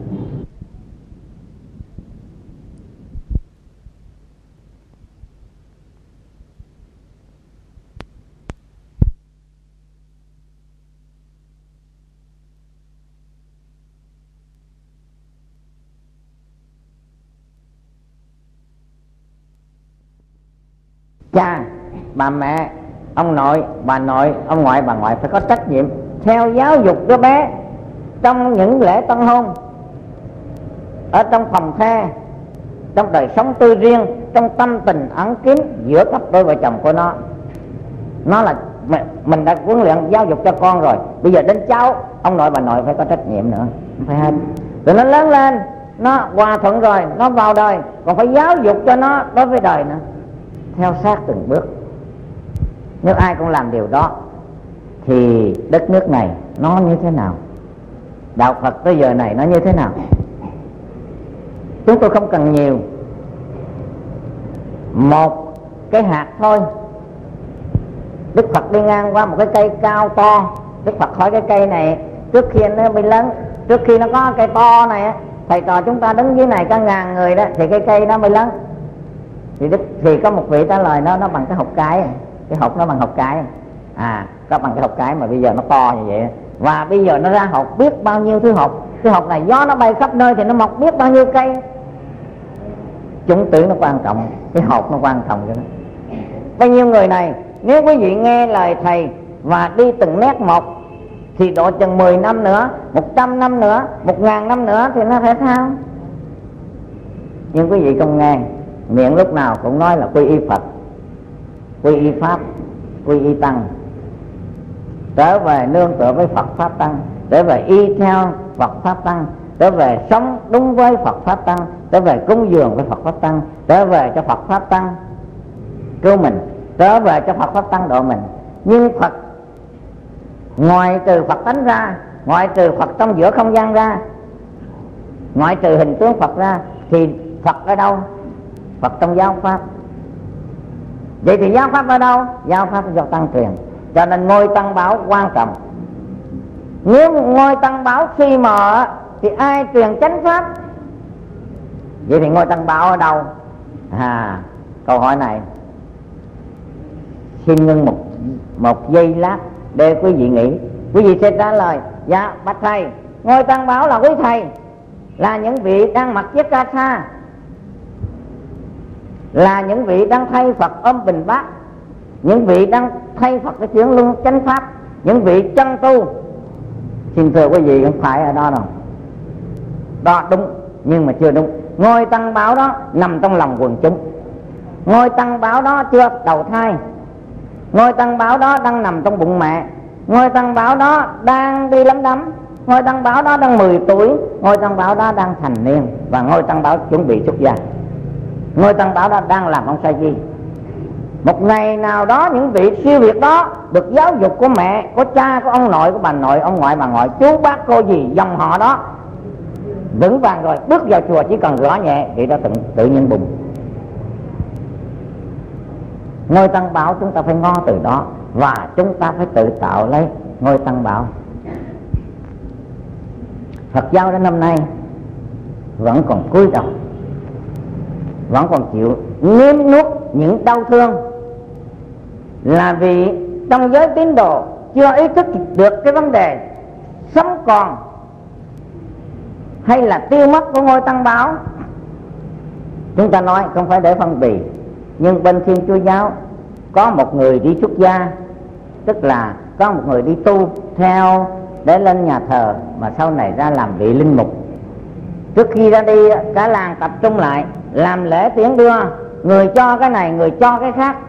cha, bà mẹ, ông nội, bà nội, ông ngoại, bà ngoại phải có trách nhiệm theo giáo dục đứa bé trong những lễ tân hôn, ở trong phòng the, trong đời sống tư riêng, trong tâm tình ẩn kín giữa cặp đôi vợ chồng của nó. Nó là mình đã huấn luyện giáo dục cho con rồi, bây giờ đến cháu, ông nội bà nội phải có trách nhiệm nữa, phải hết. Rồi nó lớn lên, nó hòa thuận rồi, nó vào đời, còn phải giáo dục cho nó đối với đời nữa, theo sát từng bước. Nếu ai cũng làm điều đó thì đất nước này nó như thế nào? Đạo Phật tới giờ này nó như thế nào? Chúng tôi không cần nhiều, một cái hạt thôi. Đức Phật đi ngang qua một cái cây cao to, Đức Phật hỏi cái cây này trước khi nó bị lớn, trước khi nó có cây to này, thầy trò chúng ta đứng dưới này cả ngàn người đó, thì cái cây nó mới lớn. Thì có một vị trả lời nó bằng cái hộp cái hộp nó bằng hộp cái, có bằng cái hộp cái mà bây giờ nó to như vậy. Và bây giờ nó ra hộp biết bao nhiêu thứ hộp. Cái hộp này gió nó bay khắp nơi thì nó mọc biết bao nhiêu cây. Chủng tử nó quan trọng, cái hộp nó quan trọng cho nó. Bao nhiêu người này, nếu quý vị nghe lời thầy và đi từng nét một thì độ chừng 10 năm nữa, 100 năm nữa, 1000 năm nữa thì nó thể thao. Nhưng quý vị không nghe, miệng lúc nào cũng nói là quy y Phật, quy y Pháp, quy y tăng, trở về nương tựa với Phật pháp tăng, trở về y theo Phật pháp tăng, trở về sống đúng với Phật pháp tăng, trở về cúng dường với Phật pháp tăng, trở về cho Phật pháp tăng cứu mình, trở về cho Phật pháp tăng độ mình. Nhưng Phật, ngoài trừ Phật tánh ra, ngoại trừ Phật trong giữa không gian ra, ngoại trừ hình tướng Phật ra, thì Phật ở đâu? Phật trong giáo pháp. Vậy thì giáo pháp ở đâu? Giáo pháp do tăng truyền. Cho nên ngôi tăng bảo quan trọng. Nếu ngôi tăng bảo suy mờ thì ai truyền chánh pháp? Vậy thì ngôi tăng bảo ở đâu? Câu hỏi này xin ngưng một giây lát để quý vị nghĩ. Quý vị sẽ trả lời: dạ bạch thầy, ngôi tăng bảo là quý thầy, là những vị đang mặc chiếc ca sa, là những vị đang thay Phật ôm bình bát, những vị đang thay Phật cái chuyển luân chánh pháp, những vị chân tu. Xin thưa quý vị, không phải ở đó đâu. Đó đúng nhưng mà chưa đúng. Ngôi tăng bảo đó nằm trong lòng quần chúng. Ngôi tăng bảo đó chưa đầu thai. Ngôi tăng bảo đó đang nằm trong bụng mẹ. Ngôi tăng bảo đó đang đi lắm đắm. Ngôi tăng bảo đó đang 10 tuổi. Ngôi tăng bảo đó đang thành niên. Và ngôi tăng bảo chuẩn bị xuất gia. Ngôi tăng bảo đó đang làm ông sa di. Một ngày nào đó những vị siêu việt đó được giáo dục của mẹ, của cha, của ông nội, của bà nội, ông ngoại, bà ngoại, chú bác cô dì, dòng họ đó vững vàng rồi, bước vào chùa chỉ cần gõ nhẹ thì đó tự nhiên bùng. Ngôi tăng bảo chúng ta phải ngó từ đó, và chúng ta phải tự tạo lấy ngôi tăng bảo. Phật giáo đến năm nay vẫn còn cúi đầu, vẫn còn chịu nếm nuốt những đau thương, là vì trong giới tín đồ chưa ý thức được cái vấn đề sống còn hay là tiêu mất của ngôi tăng bảo. Chúng ta nói không phải để phân bì, nhưng bên Thiên Chúa giáo có một người đi xuất gia, tức là có một người đi tu theo để lên nhà thờ, mà sau này ra làm vị linh mục. Trước khi ra đi, cả làng tập trung lại làm lễ tiễn đưa, người cho cái này, người cho cái khác.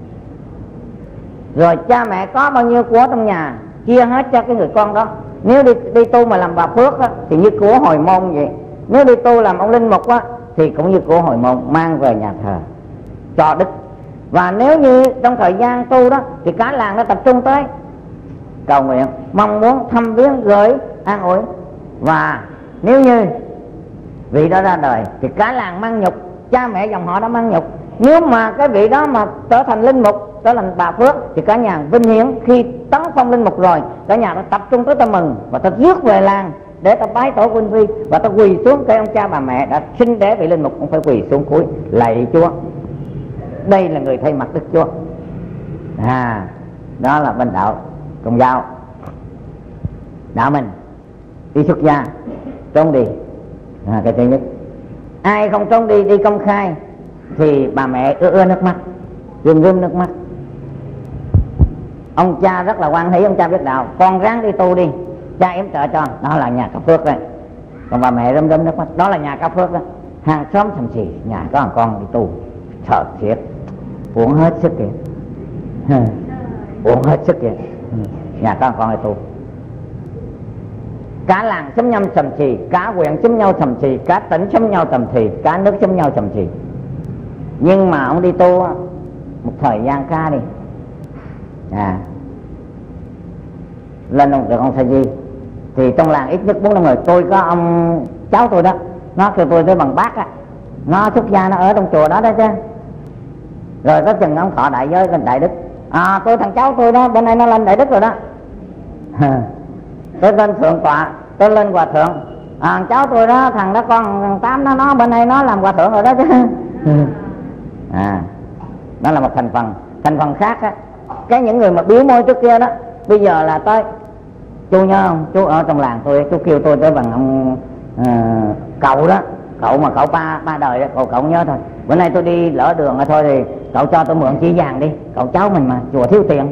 Rồi cha mẹ có bao nhiêu của trong nhà chia hết cho cái người con đó. Nếu đi tu mà làm bà Phước á, thì như của hồi môn vậy. Nếu đi tu làm ông linh mục á, thì cũng như của hồi môn, mang về nhà thờ cho đức. Và nếu như trong thời gian tu đó thì cả làng nó tập trung tới cầu nguyện, mong muốn thăm viếng, gửi an ủi. Và nếu như vị đó ra đời thì cả làng mang nhục, cha mẹ dòng họ đã mang nhục. Nếu mà cái vị đó mà trở thành linh mục, trở thành bà Phước, thì cả nhà vinh hiển. Khi tấn phong linh mục rồi, cả nhà đã tập trung tới ta mừng, và ta rước về làng để ta bái tổ Vinh Vi, và ta quỳ xuống cái ông cha bà mẹ đã sinh đẻ vị linh mục cũng phải quỳ xuống cúi lạy Chúa. Đây là người thay mặt Đức Chúa. Đó là bên đạo Công giáo. Đạo mình đi xuất gia, trốn đi, cái thứ nhất. Ai không trốn đi, đi công khai thì bà mẹ ưa nước mắt, rưng nước mắt. Ông cha rất là hoan hỷ, ông cha biết đạo, con ráng đi tu đi, cha em trợ cho. Đó là nhà Cao Phước đấy. Còn bà mẹ rưng nước mắt, đó là nhà Cao Phước đó. Hàng xóm thầm xì, nhà có thằng con đi tu, sợ thiệt, uổng hết sức kìa, uổng hết sức kìa. Nhà có thằng con đi tu, cả làng xúm nhau sầm xì, cả huyện xúm nhau sầm xì, cả tỉnh xúm nhau sầm xì, cả nước xúm nhau sầm xì. Nhưng mà ông đi tu một thời gian khá đi, lên được ông sa di, thì trong làng ít nhất 4-5 người. Tôi có ông cháu tôi đó, nó kêu tôi tới bằng bác á, nó xuất gia, nó ở trong chùa đó đó chứ. Rồi có chừng ông thọ đại giới lên đại đức. Tôi thằng cháu tôi đó, bên đây nó lên đại đức rồi đó. Tôi lên thượng tọa, tôi lên hòa thượng. Thằng cháu tôi đó, thằng đó con thằng Tám đó, nó bên đây nó làm hòa thượng rồi đó chứ. Đó là một thành phần. Thành phần khác á, cái những người mà biếu môi trước kia đó, bây giờ là tới chú nhớ không? Chú ở trong làng tôi, chú kêu tôi tới bằng ông cậu đó, cậu mà cậu ba đời đó, cậu nhớ thôi. Bữa nay tôi đi lỡ đường rồi thôi thì cậu cho tôi mượn chỉ vàng đi, cậu cháu mình mà, chùa thiếu tiền.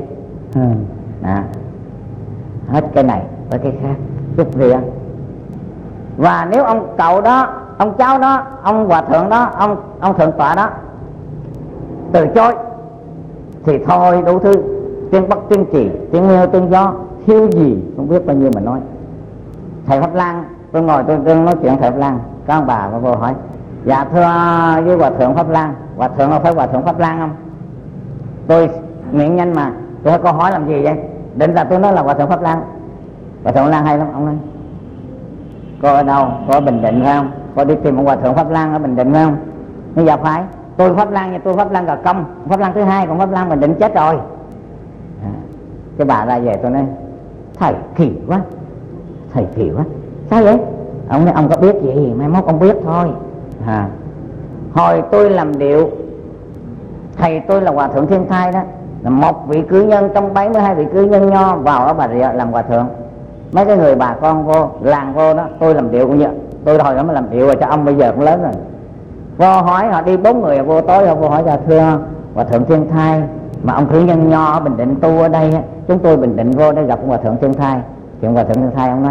Hết cái này với cái khác, chút riêng. Và nếu ông cậu đó, ông cháu đó, ông hòa thượng đó, ông thượng tọa đó từ chối thì thôi đủ thứ. tiếng Bắc tiếng Trì, tiếng Mêu tiếng Gió, thiếu gì không biết bao nhiêu mà nói. Thầy Pháp Lan, tôi ngồi tôi nói chuyện thầy Pháp Lan, các ông bà có vô hỏi: dạ thưa với Hòa thượng Pháp Lan, Hòa thượng có phải Hòa thượng Pháp Lan không? Tôi miệng nhanh mà, tôi hỏi câu hỏi làm gì vậy? Định là tôi nói là Hòa thượng Pháp Lan. Hòa thượng Pháp Lan hay lắm, ông nói: cô ở đâu? Cô ở Bình Định phải không? Cô đi tìm một Hòa thượng Pháp Lan ở Bình Định phải không? Nói dạ phải. Tôi Pháp Lan nhưng tôi Pháp Lan Gò Công, Pháp Lan thứ hai, còn Pháp Lan Bình Định chết rồi. Cái bà ra về tôi nói: thầy kỳ quá, thầy kỳ quá. Sao vậy? Ông nói: ông có biết gì, mai mốt ông biết thôi. Hồi tôi làm điệu, thầy tôi là Hòa thượng Thiên Thai đó, là một vị cử nhân trong 72 vị cử nhân nho vào ở Bà Rịa làm hòa thượng. Mấy cái người bà con vô, làng vô đó, tôi làm điệu cũng vậy. Tôi hồi đó mới làm điệu rồi, cho ông bây giờ cũng lớn rồi. Vô hỏi, họ đi 4 người vô tối, họ vô hỏi: dạ thưa Hòa thượng Thiên Thai, mà ông cử nhân nho ở Bình Định tu ở đây, chúng tôi Bình Định vô đây gặp Hòa thượng Thiên Thai. Chuyện Hòa thượng Thiên Thai ông nói: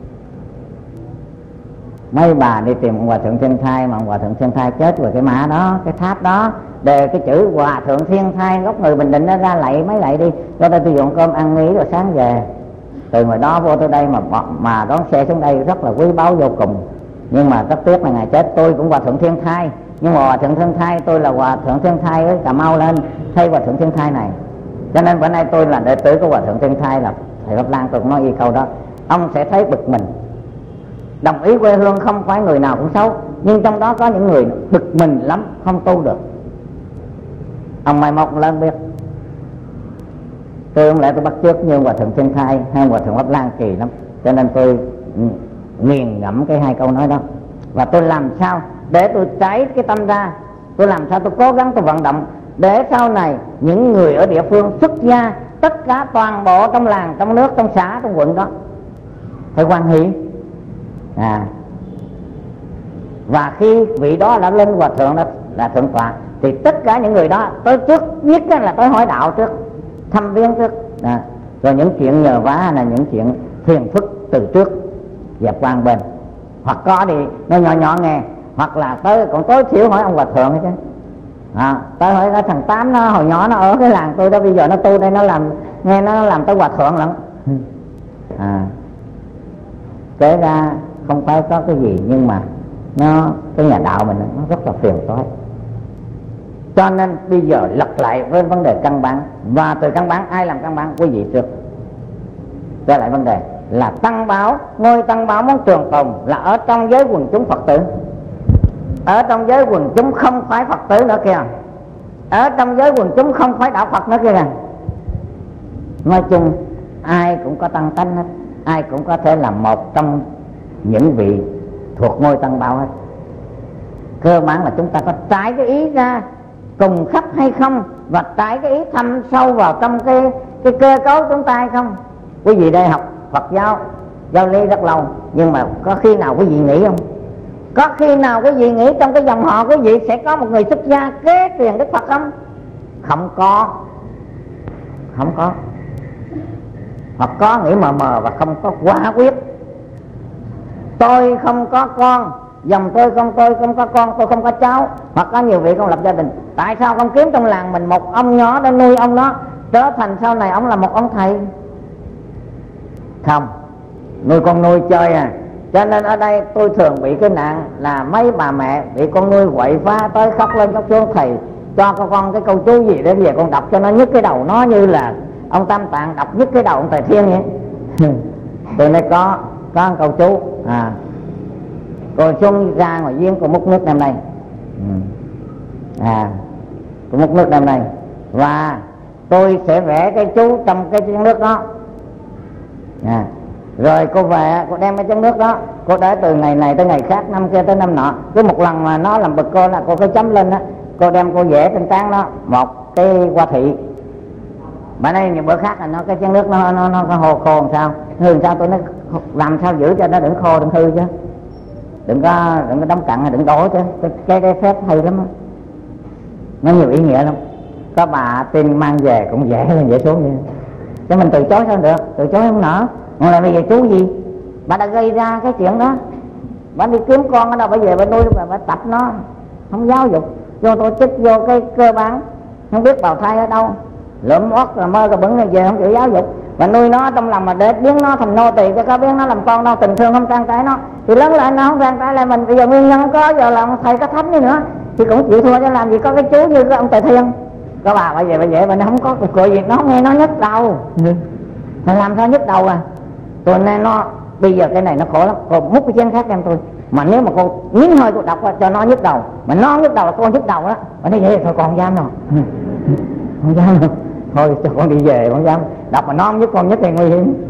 mấy bà đi tìm Hòa thượng Thiên Thai, mà Hòa thượng Thiên Thai chết rồi, cái mã đó, cái tháp đó đề cái chữ Hòa thượng Thiên Thai, gốc người Bình Định nó ra lạy mấy lạy đi, cho tôi dùng cơm ăn nghỉ rồi sáng về. Từ ngoài đó vô tới đây mà đón xe xuống đây rất là quý báu vô cùng. Nhưng mà rất tiếc là ngày chết tôi cũng Hòa thượng Thiên Thai, nhưng mà Hòa thượng Thiên Thai tôi là Hòa thượng Thiên Thai ở Cà Mau lên thay Hòa thượng Thiên Thai này, cho nên bữa nay tôi là đệ tử của Hòa thượng Thiên Thai. Là thầy Pháp Lan tôi cũng nói y câu đó, ông sẽ thấy bực mình. Đồng ý quê hương không phải người nào cũng xấu, nhưng trong đó có những người bực mình lắm, không tu được. Ông mai mốt lớn biết. Tôi không lẽ tôi bắt chước như Hòa thượng Thiên Thai hay Hòa thượng Pháp Lan kỳ lắm, cho nên tôi nghiền ngẫm cái hai câu nói đó. Và tôi làm sao để tôi trải cái tâm ra, tôi làm sao tôi cố gắng tôi vận động để sau này những người ở địa phương xuất gia, tất cả toàn bộ trong làng, trong nước, trong xã, trong quận đó phải hoan hỷ. Và khi vị đó đã lên hòa thượng đó là thượng tọa, thì tất cả những người đó tới trước nhất là tới hỏi đạo trước, thăm viếng trước. Rồi những chuyện nhờ vả là những chuyện phiền phức từ trước dẹp qua bên, hoặc có đi nó nhỏ nhỏ nghe, hoặc là tới còn tối thiểu hỏi ông hòa thượng chứ. Tới hỏi cái thằng Tám nó hồi nhỏ nó ở cái làng tôi đó, bây giờ nó tu đây, nó làm nghe nó làm tới hòa thượng lắm. Kể ra không phải có cái gì, nhưng mà nó cái nhà đạo mình nó rất là phiền toái. Cho nên bây giờ lật lại với vấn đề căn bản, và từ căn bản ai làm căn bản? Quý vị trước. Trở lại vấn đề là tăng bảo, ngôi tăng bảo muốn trường tồn là ở trong giới quần chúng Phật tử. Ở trong giới quần chúng không phải Phật tử nữa kìa, ở trong giới quần chúng không phải đạo Phật nữa kìa. Nói chung ai cũng có tăng tánh hết, ai cũng có thể làm một trong những vị thuộc ngôi tăng bảo hết. Cơ bản là chúng ta có trải cái ý ra cùng khắp hay không, và trải cái ý thâm sâu vào trong cái cơ cấu chúng ta hay không. Quý vị đây học Phật giáo giáo lý rất lâu, nhưng mà có khi nào quý vị nghĩ không? Có khi nào quý vị nghĩ trong cái dòng họ quý vị sẽ có một người xuất gia kế truyền Đức Phật không? Không có. Không có. Hoặc có nghĩ mờ mờ và không có quả quyết. Tôi không có con, dòng tôi không có con, tôi không có cháu, hoặc có nhiều vị không lập gia đình. Tại sao không kiếm trong làng mình một ông nhỏ để nuôi ông đó, trở thành sau này ông là một ông thầy? Không, nuôi con nuôi chơi à. Cho nên ở đây tôi thường bị cái nạn là mấy bà mẹ bị con nuôi quậy phá, tới khóc lên khóc xuống: thầy cho con cái câu chú gì để về con đọc cho nó nhức cái đầu nó, như là ông Tam Tạng đọc nhức cái đầu ông Tề Thiên vậy. Tôi nói có một câu chú. Cô xuống ra ngoài giếng, cô múc nước đem đây. Cô múc nước đem đây, và tôi sẽ vẽ cái chú trong cái chén nước đó. Rồi cô về, cô đem cái chén nước đó, cô để từ ngày này tới ngày khác, năm kia tới năm nọ. Cứ một lần mà nó làm bực cô là cô phải chấm lên đó. Cô đem cô vẽ trên trán đó một cái hoa thị. Bà đây nhiều bữa khác là nó cái chén nước nó khô làm sao, hư làm sao. Tôi nói làm sao giữ cho nó đừng khô, đừng hư chứ, đừng có đóng cặn hay đừng đổ chứ. Cái phép hay lắm đó. Nó nhiều ý nghĩa lắm. Có bà tin mang về cũng vẽ lên vẽ xuống vậy, cho mình từ chối sao được, từ chối không nỡ. Còn là bây giờ chú gì, bà đã gây ra cái chuyện đó, bà đi kiếm con ở đâu, bà về bà nuôi, bà tập nó, không giáo dục, vô tổ chức, vô cái cơ bản, không biết bào thai ở đâu. lượm ót là mơ cái bẩn này về không chịu giáo dục và nuôi nó trong lòng mà để biến nó thành nô tỳ, cho có biến nó làm con đâu, tình thương không trang trải nó, thì lớn lên nó không trang trải lại mình. Bây giờ nguyên nhân có giờ là ông thầy có thánh đi nữa thì cũng chịu thua, chứ làm gì có cái chú như cái ông Tề Thiên. Có bà vậy mà nó không có cuộc cười gì, nó không nghe nó nhức đầu. Mà làm sao nhức đầu à? Tôi nên nó bây giờ cái này nó khổ lắm, cô múc cái chén khác em tôi, mà nếu mà cô miếng hơi cô đọc cho nó nhức đầu, mà nó nhức đầu là cô nhức đầu đó. Mà nói vậy thôi con không dám đâu. Không dám đâu, thôi cho con đi về, không dám đọc mà nó không nhức con nhức thì nguy hiểm.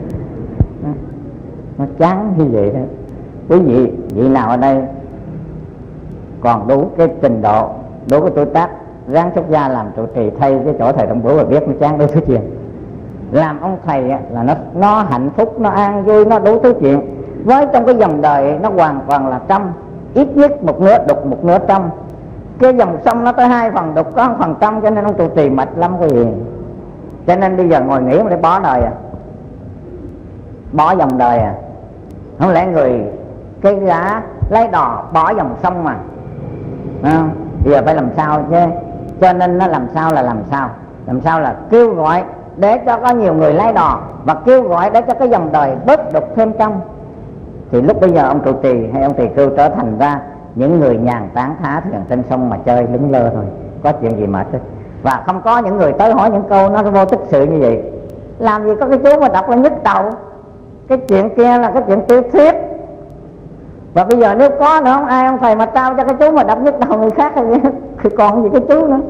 Nó chán như vậy đó. Quý vị nào ở đây còn đủ cái trình độ, đủ cái tuổi tác ráng xuất gia làm trụ trì thay cái chỗ thầy Trong Bửu và biết nó chán đủ thứ chuyện. Làm ông thầy là nó hạnh phúc, nó an vui, nó đủ thứ chuyện. Với trong cái dòng đời nó hoàn toàn là trong, ít nhất một nửa đục một nửa trong. Cái dòng sông nó tới 2 phần đục có 1 phần trong, cho nên ông trụ trì mệt lắm quý vị. Cho nên bây giờ ngồi nghĩ mà để bỏ đời à, bỏ dòng đời à. Không lẽ người cái gã lấy đò bỏ dòng sông mà, không? Bây giờ phải làm sao chứ. Cho nên nó làm sao là kêu gọi để cho có nhiều người lấy đò, và kêu gọi để cho cái dòng đời bớt đục thêm trong. Thì lúc bây giờ ông trụ trì hay ông tỳ khưu trở thành ra những người nhàn tán thả thuyền trên sông mà chơi lững lơ thôi, có chuyện gì mệt hết. Và không có những người tới hỏi những câu nó vô tích sự như vậy. Làm gì có cái chú mà đọc là nhức đầu. Cái chuyện kia là cái chuyện tiểu thuyết. Và bây giờ nếu có nữa không ai ông thầy mà trao cho cái chú mà đọc nhức đầu người khác thì còn gì cái chú nữa.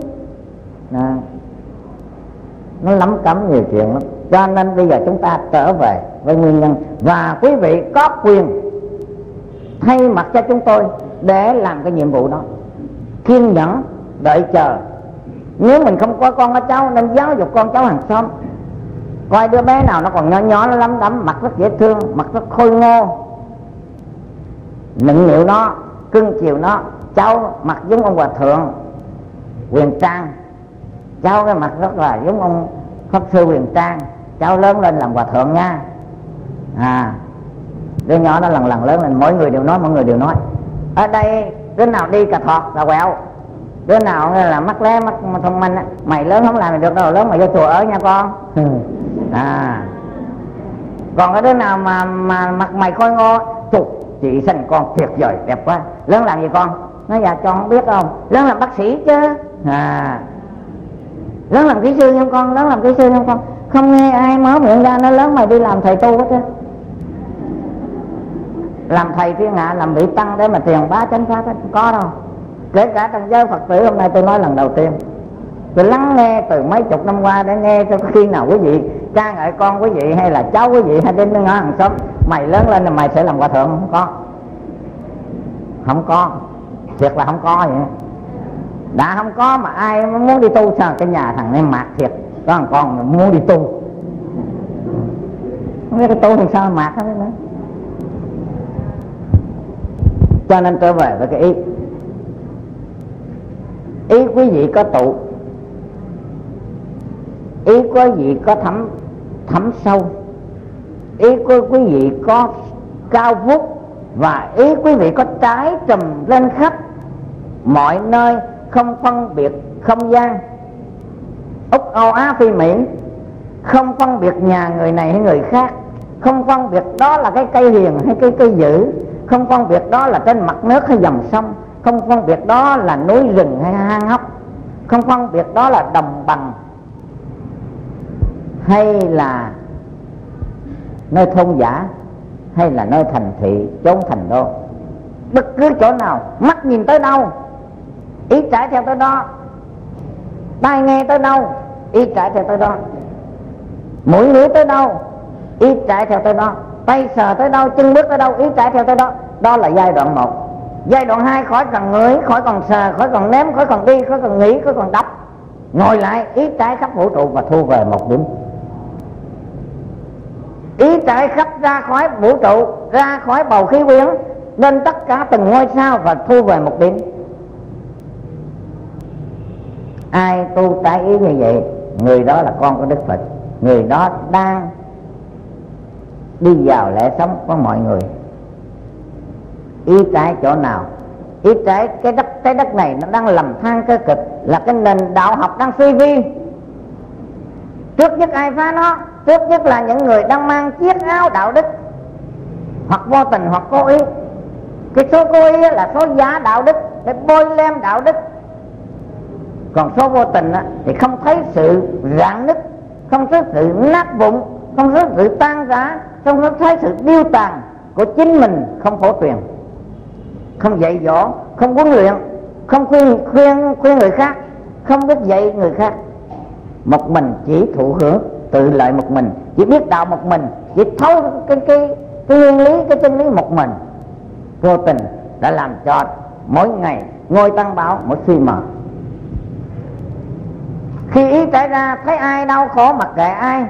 Nó lắm cấm nhiều chuyện lắm. Cho nên bây giờ chúng ta trở về với nguyên nhân, và quý vị có quyền thay mặt cho chúng tôi để làm cái nhiệm vụ đó. Kiên nhẫn đợi chờ. Nếu mình không có con có cháu nên giáo dục con cháu hàng xóm. Coi đứa bé nào nó còn nhỏ nhỏ, nó lắm đắm, mặt rất dễ thương, mặt rất khôi ngô, nựng nịu nó, cưng chiều nó. Cháu mặt giống ông hòa thượng Huyền Trang, cháu cái mặt rất là giống ông Pháp sư Huyền Trang, cháu lớn lên làm hòa thượng nha. Đứa nhỏ nó lần lần lớn lên, mỗi người đều nói ở đây đứa nào đi cà thọt là quẹo, đứa nào là mắt lé mắt thông minh, mày lớn không làm được đâu, lớn mày vô chùa ở nha con. Còn cái đứa nào mà mặt mày khôi ngô, chục chị sinh con tuyệt vời đẹp quá, lớn làm gì con? Nói dạ con không biết không, lớn làm bác sĩ chứ. Lớn làm kỹ sư không con, lớn làm kỹ sư không con? Không nghe ai mở miệng ra nó lớn mày đi làm thầy tu hết á. Làm thầy thiên hạ, làm vị tăng để mà truyền bá chánh pháp hết, có đâu. Kể cả trong giới Phật tử hôm nay tôi nói lần đầu tiên, tôi lắng nghe từ mấy chục năm qua để nghe cho khi nào quý vị ca ngợi con quý vị hay là cháu quý vị hay đến ngõ hàng xóm mày lớn lên là mày sẽ làm hòa thượng. Không có, thiệt là không có vậy. Đã không có mà ai muốn đi tu sao? Cái nhà thằng này mạt thiệt, có thằng con muốn đi tu, không biết cái tu thì sao mạt hết nữa. Cho nên trở về với cái ý quý vị có tụ, ý quý vị có thấm sâu, ý của quý vị có cao vút, và ý quý vị có trái trùm lên khắp mọi nơi, không phân biệt không gian, Úc Âu Á Phi Mỹ, không phân biệt nhà người này hay người khác, không phân biệt đó là cái cây hiền hay cái cây dữ, không phân biệt đó là trên mặt nước hay dòng sông, không phân biệt đó là núi rừng hay hang hốc, không phân biệt đó là đồng bằng hay là nơi thôn dã hay là nơi thành thị chốn thành đô. Bất cứ chỗ nào, mắt nhìn tới đâu ý trải theo tới đó, tai nghe tới đâu ý trải theo tới đó, mũi ngửi tới đâu ý trải theo tới đó, tay sờ tới đâu, chân bước tới đâu ý trải theo tới đó. Đó là giai đoạn 1. Giai đoạn 2 khỏi cần ngửi, khỏi cần sờ, khỏi cần nếm, khỏi cần đi, khỏi cần nghĩ, khỏi cần đọc, ngồi lại ý trải khắp vũ trụ và thu về một điểm. Ý trải khắp ra khỏi vũ trụ, ra khỏi bầu khí quyển, nên tất cả từng ngôi sao và thu về một điểm. Ai tu trái ý như vậy, người đó là con của Đức Phật, người đó đang đi vào lẽ sống của mọi người. Ý trái chỗ nào? Ý trái trái đất này nó đang lầm than cơ cực, là cái nền đạo học đang suy vi. Trước nhất ai phá nó? Trước nhất là những người đang mang chiếc áo đạo đức, hoặc vô tình hoặc cố ý. Cái số cố ý là số giả đạo đức để bôi lem đạo đức, còn số vô tình thì không thấy sự rạn nứt, không thấy sự nát vụn, không thấy sự tan rã, không thấy sự điêu tàn của chính mình, không phổ truyền, không dạy dỗ, không huấn luyện, không khuyên người khác, không biết dạy người khác. Một mình chỉ thụ hưởng tự lợi một mình, chỉ biết đạo một mình, chỉ thấu cái nguyên lý, cái chân lý một mình. Vô tình đã làm cho mỗi ngày ngôi tăng bảo mỗi suy mờ. Khi ý trải ra thấy ai đau khổ mặc kệ ai,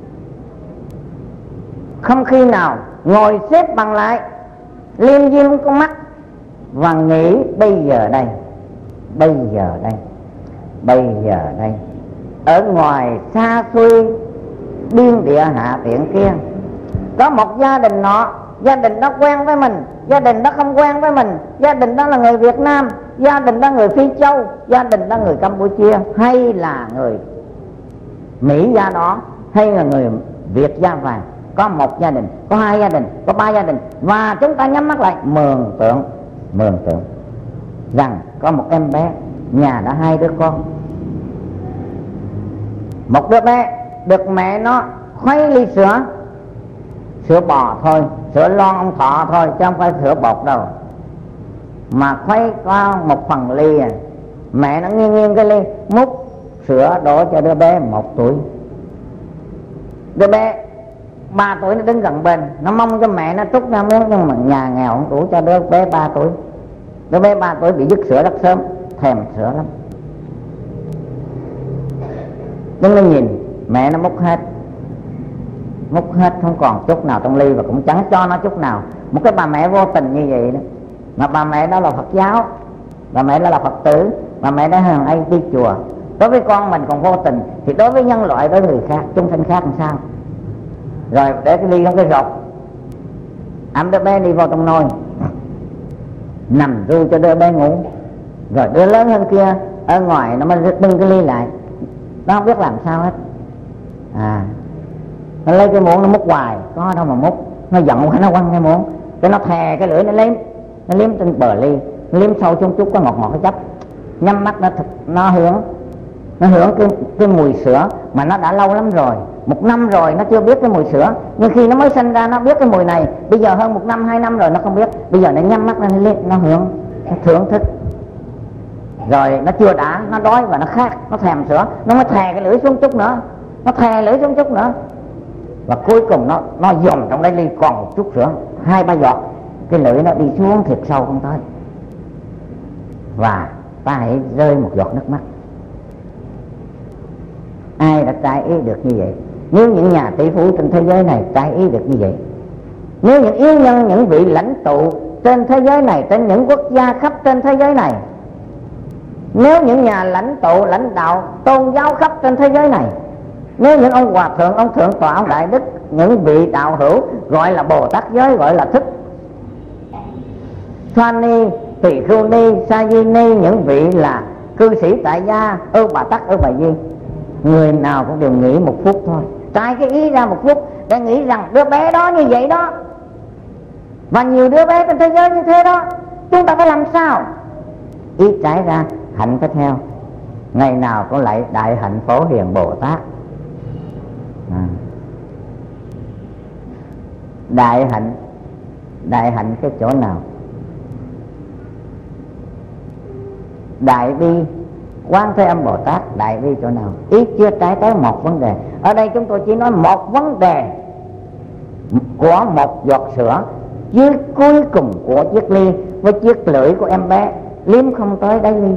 không khi nào ngồi xếp bằng lại liêm diêm con mắt và nghĩ bây giờ đây, bây giờ đây, bây giờ đây. Ở ngoài xa xôi biên địa hạ tiện kia, có một gia đình nọ, gia đình đó quen với mình, gia đình đó không quen với mình, gia đình đó là người Việt Nam, gia đình đó người Phi Châu, gia đình đó người Campuchia, hay là người Mỹ gia đó, hay là người Việt da vàng. Có một gia đình, có hai gia đình, có ba gia đình, và chúng ta nhắm mắt lại mường tượng rằng có một em bé, nhà đã hai đứa con. Một đứa bé được mẹ nó khuấy ly sữa bò thôi, sữa lon ông Thọ thôi, chứ không phải sữa bột đâu, mà khuấy có một phần ly à. Mẹ nó nghiêng cái ly, múc sữa đổ cho đứa bé 1 tuổi. Đứa bé 3 tuổi nó đứng gần bên, nó mong cho mẹ nó trút ra miếng, nhưng mà nhà nghèo không đủ cho đứa bé 3 tuổi. Đứa bé 3 tuổi bị dứt sữa rất sớm, thèm sữa lắm. Đứng nó nhìn mẹ nó múc hết không còn chút nào trong ly, và cũng chẳng cho nó chút nào. Một cái bà mẹ vô tình như vậy đó, mà bà mẹ đó là Phật giáo, bà mẹ đó là Phật tử, bà mẹ đó hàng ai đi chùa. Đối với con mình còn vô tình, thì đối với nhân loại, đối với người khác, chúng sinh khác làm sao? Rồi để cái ly trong cái rột, ẵm đứa bé đi vào trong nôi, nằm ru cho đứa bé ngủ. Rồi đứa lớn hơn kia ở ngoài nó mới bưng cái ly lại, nó không biết làm sao hết. Nó lấy cái muỗng nó múc hoài, có đâu mà múc. Nó giận quá nó quăng cái muỗng, cái nó thè cái lưỡi nó liếm trên bờ ly, nó liếm sâu chung chút có ngọt cái chấp. Nhắm mắt nó hưởng cái mùi sữa mà nó đã lâu lắm rồi, 1 năm rồi nó chưa biết cái mùi sữa. Nhưng khi nó mới sinh ra nó biết cái mùi này, bây giờ hơn 1 năm 2 năm rồi nó không biết. Bây giờ nó nhắm mắt nó hưởng, nó thưởng thức. Rồi nó chưa đã, nó đói và nó khát, nó thèm sữa, nó mới thè cái lưỡi xuống chút nữa, và cuối cùng nó dồn trong đây ly còn một chút sữa, 2-3 giọt, cái lưỡi nó đi xuống thiệt sâu không tới, và ta hãy rơi một giọt nước mắt. Ai đã trái ý được như vậy? Nếu những nhà tỷ phú trên thế giới này trái ý được như vậy, nếu những yếu nhân, những vị lãnh tụ trên thế giới này, trên những quốc gia khắp trên thế giới này, nếu những nhà lãnh tụ, lãnh đạo tôn giáo khắp trên thế giới này, nếu những ông hòa thượng, ông thượng tọa, ông đại đức, những vị đạo hữu gọi là Bồ Tát giới, gọi là Thích Swami, Tỳ Khưu Ni, Sa Di Ni, những vị là cư sĩ tại gia, Bà Tắc, Bà Di, người nào cũng đều nghĩ 1 phút thôi, trái cái ý ra 1 phút để nghĩ rằng đứa bé đó như vậy đó, và nhiều đứa bé trên thế giới như thế đó, chúng ta phải làm sao? Ý trái ra, hạnh phải theo. Ngày nào cũng lại đại hạnh Phổ Hiền Bồ Tát. Đại hạnh cái chỗ nào? Đại bi Quán Thế Âm Bồ Tát, đại bi chỗ nào? Ý chưa trái tới một vấn đề. Ở đây chúng tôi chỉ nói một vấn đề của một giọt sữa dưới cuối cùng của chiếc ly, với chiếc lưỡi của em bé liếm không tới đáy ly.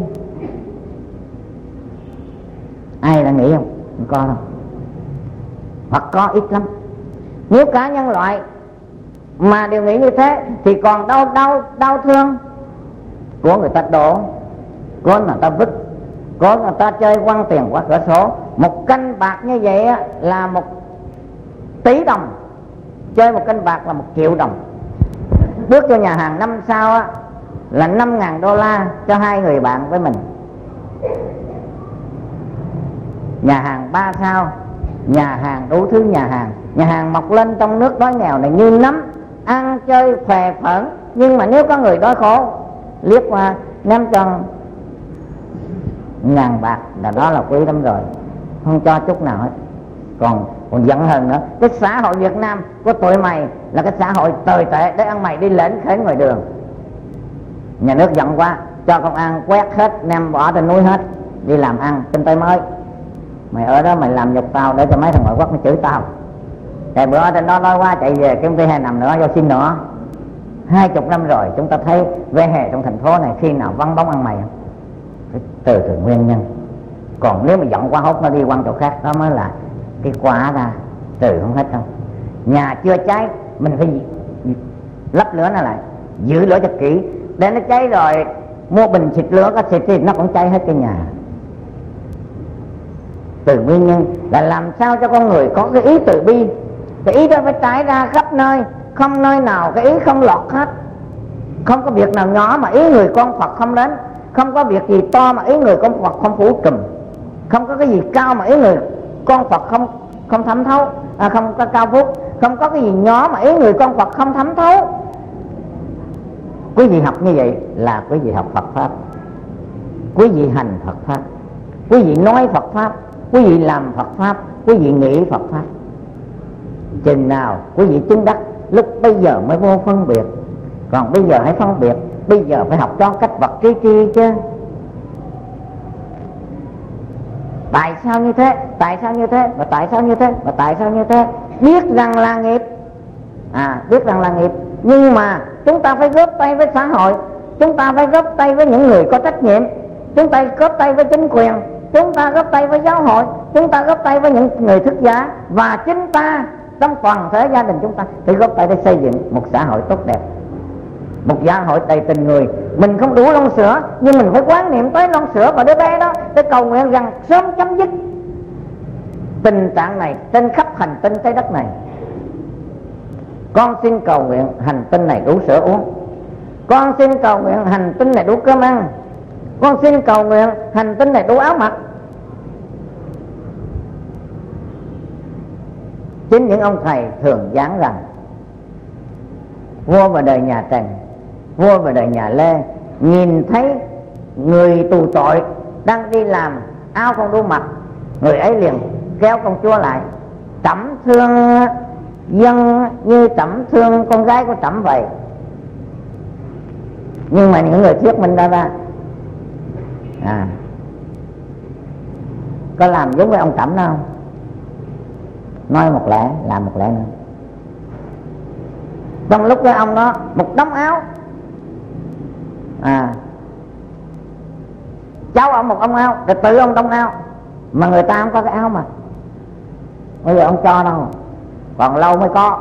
Ai đã nghĩ không? Không có đâu, hoặc có ít lắm. Nếu cả nhân loại mà đều nghĩ như thế thì còn đau thương của người ta đổ, của người ta vứt, của người ta chơi quăng tiền qua cửa sổ. 1 canh bạc như vậy là 1 tỷ đồng, chơi 1 canh bạc là 1 triệu đồng. Bước cho nhà hàng 5 sao là $5.000 cho 2 người bạn với mình. Nhà hàng 3 sao nhà hàng, đủ thứ nhà hàng mọc lên trong nước đói nghèo này như nấm, ăn chơi phè phỡn. Nhưng mà nếu có người đói khổ liếc qua ném cho 1.000 bạc là đó là quý lắm rồi, không cho chút nào hết. Còn giận hơn nữa, cái xã hội Việt Nam của tụi mày là cái xã hội tồi tệ để ăn mày đi lễn khến ngoài đường. Nhà nước giận quá cho công an quét hết, ném bỏ trên núi hết, đi làm ăn kinh tế mới. Mày ở đó mày làm nhục tao để cho mấy thằng ngoại quốc nó chửi tao. Tại bữa ở trên đó nói quá chạy về cái công ty 2 năm nữa vô xin nữa. 20 năm rồi chúng ta thấy vỉa hè trong thành phố này khi nào vắng bóng ăn mày không? Phải từ nguyên nhân. Còn nếu mà giận quá hốt nó đi quăng chỗ khác, đó mới là cái quả ra, từ không hết đâu. Nhà chưa cháy mình phải lắp lửa nó lại, giữ lửa cho kỹ để nó cháy rồi mua bình xịt lửa, có xịt thì nó cũng cháy hết cái nhà. Từ nguyên nhân là làm sao cho con người có cái ý từ bi. Cái ý đó phải trải ra khắp nơi, không nơi nào cái ý không lọt hết. Không có việc nào nhỏ mà ý người con Phật không đến, không có việc gì to mà ý người con Phật không phủ trùm, không có cái gì cao mà ý người con Phật không thấm thấu, không có cao phúc, không có cái gì nhỏ mà ý người con Phật không thấm thấu. Quý vị học như vậy là quý vị học Phật Pháp, quý vị hành Phật Pháp, quý vị nói Phật Pháp, quý vị làm Phật Pháp, quý vị nghĩ Phật Pháp. Chừng nào quý vị chứng đắc, lúc bây giờ mới vô phân biệt. Còn bây giờ hãy phân biệt, bây giờ phải học cho cách vật trí tri chứ. Tại sao như thế? Tại sao như thế? Và tại sao như thế? Và tại sao như thế? Biết rằng là nghiệp, biết rằng là nghiệp. Nhưng mà chúng ta phải góp tay với xã hội, chúng ta phải góp tay với những người có trách nhiệm, chúng ta góp tay với chính quyền, chúng ta góp tay với giáo hội, chúng ta góp tay với những người thức giả, và chính ta trong toàn thể gia đình chúng ta phải góp tay để xây dựng một xã hội tốt đẹp, một xã hội đầy tình người. Mình không đủ lon sữa nhưng mình phải quán niệm tới lon sữa và đứa bé đó, để cầu nguyện rằng sớm chấm dứt tình trạng này trên khắp hành tinh trái đất này. Con xin cầu nguyện hành tinh này đủ sữa uống, con xin cầu nguyện hành tinh này đủ cơm ăn, con xin cầu nguyện hành tinh này đủ áo mặc. Chính những ông thầy thường giảng rằng vua vào đời nhà Trần, vua vào đời nhà Lê nhìn thấy người tù tội đang đi làm áo không đủ mặc, người ấy liền kéo công chúa lại, trẫm thương dân như trẫm thương con gái của trẫm vậy. Nhưng mà những người thuyết minh ra có làm giống với ông Trẫm đâu không? Nói một lẽ làm một lẽ nữa. Trong lúc cái ông đó một đống áo, cháu ông một ông áo, rồi tự ông đóng áo, mà người ta không có cái áo mà. Bây giờ ông cho đâu, còn lâu mới có.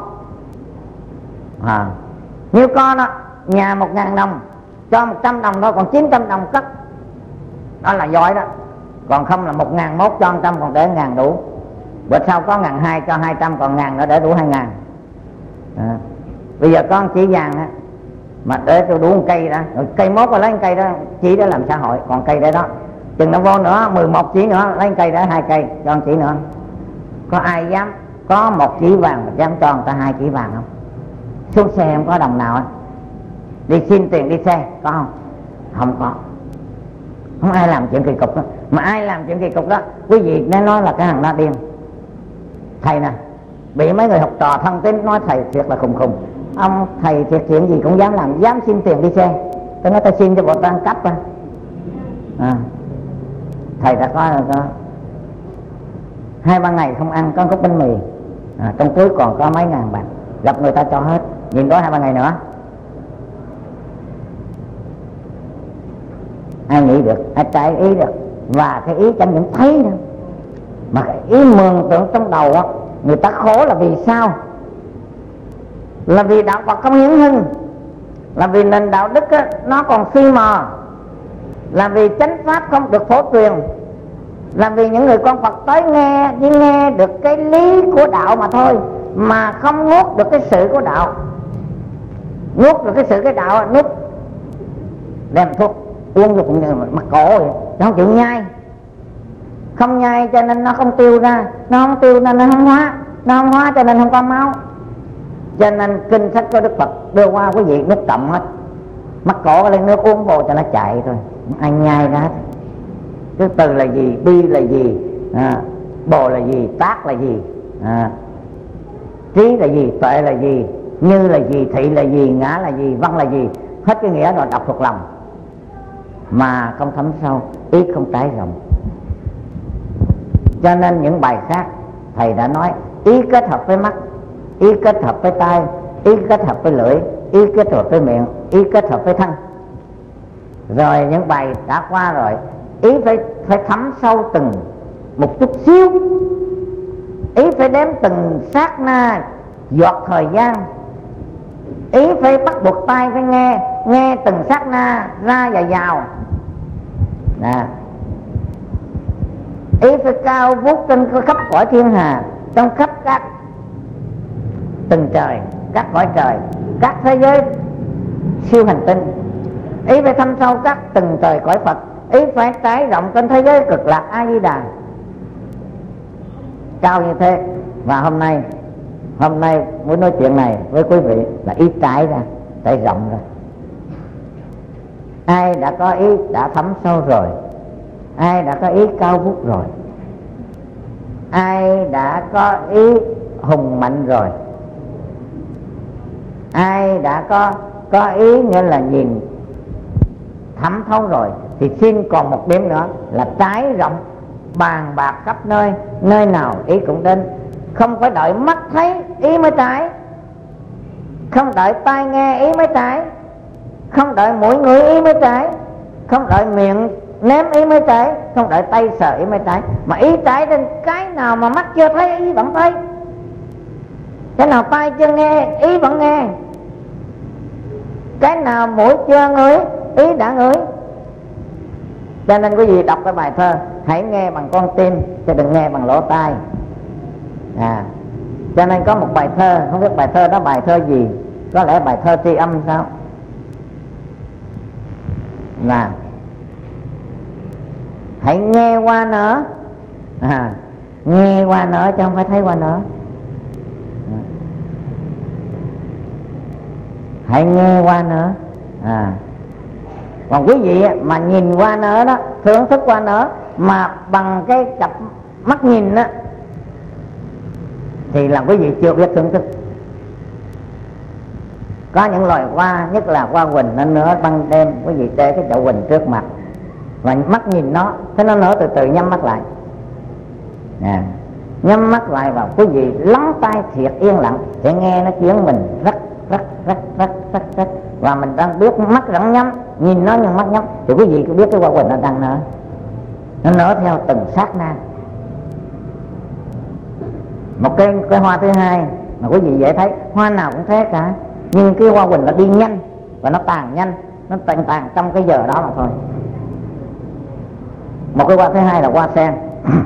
Nếu có đó, nhà 1.000 đồng cho 100 đồng thôi, còn 900 đồng cất, đó là giỏi đó. Còn không là 1.001 cho 100, còn để 1.000 đủ. Bữa sau có 1.200 cho 200, còn 1.000 nữa để đủ 2.000. Bây giờ có chỉ vàng á, mà để cho đủ một cây đó, rồi cây mốt rồi lấy một cây đó chỉ để làm xã hội, còn cây để đó. Chừng nó vô nữa 11 chỉ nữa, lấy một cây để 2 cây cho một chỉ nữa. Có ai dám có 1 chỉ vàng mà dám cho người ta 2 chỉ vàng không? Xuống xe không có đồng nào á. Đi xin tiền đi xe có không? Không có. Không ai làm chuyện kỳ cục đó. Mà ai làm chuyện kỳ cục đó, quý vị nên nói là cái thằng đó điên. Thầy nè, bị mấy người học trò thân tín nói thầy thiệt là khùng khùng. Ông thầy thiệt chuyện gì cũng dám làm, dám xin tiền đi xe. Tôi nói ta xin cho bộ ta ăn cắp á. Thầy đã có 2-3 ngày không ăn có cốc bánh mì, trong túi còn có mấy ngàn bạc, gặp người ta cho hết, nhìn đó 2-3 ngày nữa. Ai nghĩ được, ai trái ý được. Và cái ý chẳng những thấy đâu, mà cái ý mường tượng trong đầu á, người ta khổ là vì sao? Là vì đạo Phật không hiển hưng, là vì nền đạo đức á, nó còn phi mờ, là vì chánh pháp không được phổ truyền, là vì những người con Phật tới nghe chỉ nghe được cái lý của đạo mà thôi, mà không nuốt được cái sự của đạo. Nuốt được cái sự cái đạo, nuốt đem thuốc uống vô cũng như mặt cổ vậy, chứ không chịu nhai. Không nhai cho nên nó không tiêu ra, nó không tiêu nên nó không hóa, nó không hóa cho nên không có máu. Cho nên kinh sách của Đức Phật đưa qua quý vị nước cộng hết, mắc cổ lên nước uống vô cho nó chạy thôi, ai nhai ra. Cái từ là gì, bi là gì, bồ là gì, tác là gì, trí là gì, tuệ là gì, như là gì, thị là gì, ngã là gì, văn là gì, hết cái nghĩa rồi đọc thuộc lòng mà không thấm sâu, ý không trải rộng. Cho nên những bài khác thầy đã nói ý kết hợp với mắt, ý kết hợp với tai, ý kết hợp với lưỡi, ý kết hợp với miệng, ý kết hợp với thân. Rồi những bài đã qua rồi, ý phải thấm sâu từng một chút xíu, ý phải đếm từng sát na giọt thời gian, ý phải bắt buộc tai phải nghe từng sát na ra và vào. Ý phải cao vút trên khắp cõi thiên hà, trong khắp các từng trời, các cõi trời, các thế giới siêu hành tinh. Ý phải thâm sâu các từng trời cõi Phật, ý phải trải rộng trên thế giới cực lạc A Di Đà. Cao như thế. Và hôm nay muốn nói chuyện này với quý vị là ý trải ra, trải rộng ra. Ai đã có ý đã thấm sâu rồi, ai đã có ý cao vút rồi, ai đã có ý hùng mạnh rồi, ai đã có ý nghĩa là nhìn thấm thấu rồi, thì xin còn một điểm nữa là trải rộng bàn bạc khắp nơi, nơi nào ý cũng đến. Không phải đợi mắt thấy ý mới trải, không đợi tai nghe ý mới trải, không đợi mũi ngửi ý mới trải, không đợi miệng nếm ý mới trải, không đợi tay sờ ý mới trải, mà ý trải trên cái nào mà mắt chưa thấy ý vẫn thấy, cái nào tai chưa nghe ý vẫn nghe, cái nào mũi chưa ngửi ý đã ngửi. Cho nên quý vị đọc cái bài thơ hãy nghe bằng con tim chứ đừng nghe bằng lỗ tai. Cho nên có một bài thơ, không biết bài thơ đó bài thơ gì, có lẽ bài thơ tri âm sao, là hãy nghe hoa nở, nghe hoa nở chứ không phải thấy hoa nở. Hãy nghe hoa nở. Còn quý vị mà nhìn hoa nở đó, thưởng thức hoa nở mà bằng cái cặp mắt nhìn đó, thì là quý vị chưa biết thưởng thức. Có những loài hoa, nhất là hoa huỳnh, nó nở ban đêm, quý vị để cái chậu huỳnh trước mặt và mắt nhìn nó, thế nó nở từ từ, nhắm mắt lại, nhắm mắt lại và quý vị lắng tai thiệt yên lặng sẽ nghe nó chuyển mình rất và mình đang biết mắt vẫn nhắm, nhìn nó nhưng mắt nhắm, thì quý vị cũng biết cái hoa huỳnh nó đang nở, nó nở theo từng sát na. Một cái hoa thứ hai mà quý vị dễ thấy, hoa nào cũng thế cả, nhưng cái hoa huỳnh nó đi nhanh và nó tàn nhanh, nó tàn trong cái giờ đó mà thôi. Một cái hoa thứ hai là hoa sen.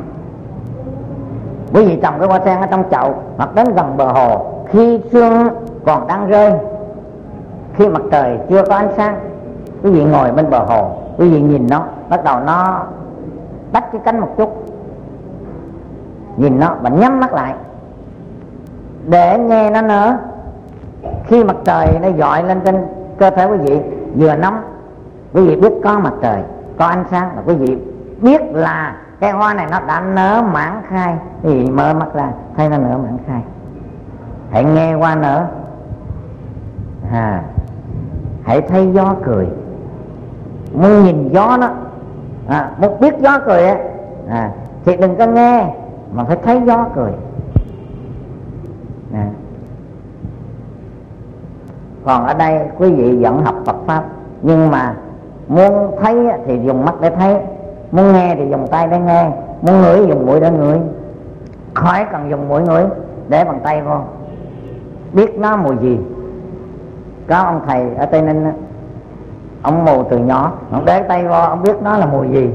Quý vị trồng cái hoa sen ở trong chậu hoặc đến gần bờ hồ, khi sương còn đang rơi, khi mặt trời chưa có ánh sáng, quý vị ngồi bên bờ hồ, quý vị nhìn nó, bắt đầu nó tách cái cánh một chút, nhìn nó và nhắm mắt lại để nghe nó nở. Khi mặt trời nó dọi lên trên cơ thể quý vị vừa nóng, quý vị biết có mặt trời, có ánh sáng, là quý vị biết là cái hoa này nó đã nở mãn khai, thì mở mắt ra thấy nó nở mãn khai. Hãy nghe hoa nở, hãy thấy gió cười. Muốn nhìn gió nó, muốn biết gió cười á, thì đừng có nghe mà phải thấy gió cười. Còn ở đây quý vị vẫn học Phật pháp, nhưng mà muốn thấy thì dùng mắt để thấy, muốn nghe thì dùng tay để nghe, muốn ngửi dùng mũi để ngửi, khỏi cần dùng mũi ngửi, để bằng tay vô biết nó mùi gì. Có ông thầy ở Tây Ninh, ông mù từ nhỏ, ông để tay vô ông biết nó là mùi gì.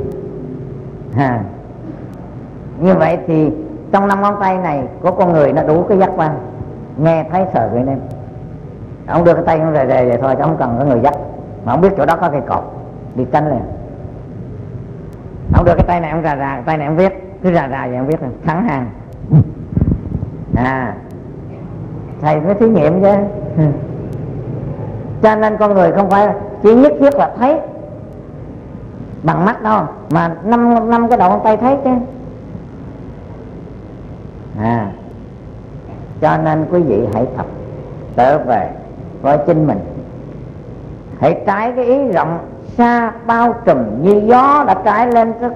Như vậy thì trong 5 ngón tay này của con người nó đủ cái giác quan nghe thấy sờ vậy nên ông đưa cái tay ông rề vậy thôi, chứ không cần có người dắt, mà ông biết chỗ đó có cây cột đi tránh liền. Ông đưa cái tay này ông rà, cái tay này ông viết, cứ ra vậy không biết là thắng hàng. Thầy mới thí nghiệm chứ. Cho nên con người không phải chỉ nhất thiết là thấy bằng mắt đâu, mà năm cái đầu ngón tay thấy chứ. Cho nên quý vị hãy tập trở về với chính mình, hãy trái cái ý rộng xa bao trùm như gió đã trái lên rất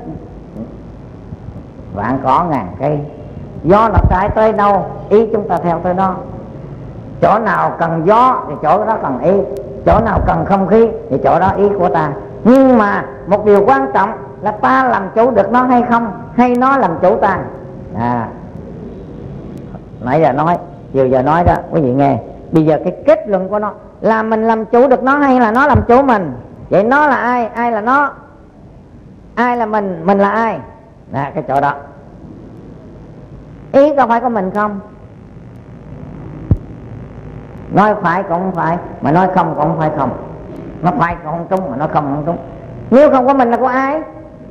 vạn cỏ ngàn cây. Gió đã trái tới đâu, ý chúng ta theo tới đó. Chỗ nào cần gió thì chỗ đó cần ý, chỗ nào cần không khí thì chỗ đó ý của ta. Nhưng mà một điều quan trọng là ta làm chủ được nó hay không, hay nó làm chủ ta. Nãy giờ nói, chiều giờ nói đó, quý vị nghe. Bây giờ cái kết luận của nó là mình làm chủ được nó hay là nó làm chủ mình. Vậy nó là ai, ai là nó, ai là mình là ai? Cái chỗ đó. Ý có phải của mình không? Nói phải cũng không phải, mà nói không cũng không phải không. Nó phải cũng không trúng, mà nói không không trúng. Nếu không có mình là của ai?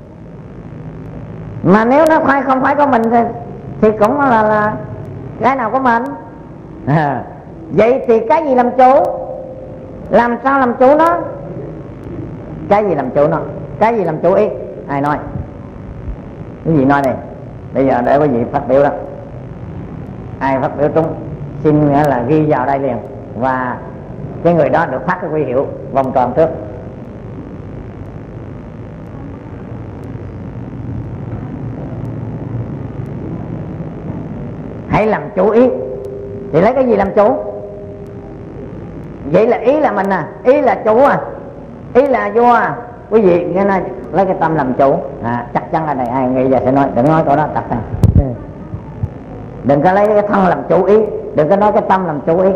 Mà nếu nó phải không phải của mình thì cũng là cái nào của mình. Vậy thì cái gì làm chủ? Làm sao làm chủ nó? Cái gì làm chủ nó? Cái gì làm chủ ý? Ai nói? Cái gì nói đây? Bây giờ để quý vị phát biểu đó. Ai phát biểu trúng xin là ghi vào đây liền, và cái người đó được phát cái huy hiệu vòng tròn trước. Hãy làm chủ ý. Thì lấy cái gì làm chủ? Vậy là ý là mình ý là chủ ý là vua Quý vị nghe nói lấy cái tâm làm chủ. Chắc chắn ở đây ai nghĩ giờ sẽ nói, đừng nói chỗ đó tập thành. Đừng có lấy cái thân làm chủ ý, đừng có nói cái tâm làm chủ ý.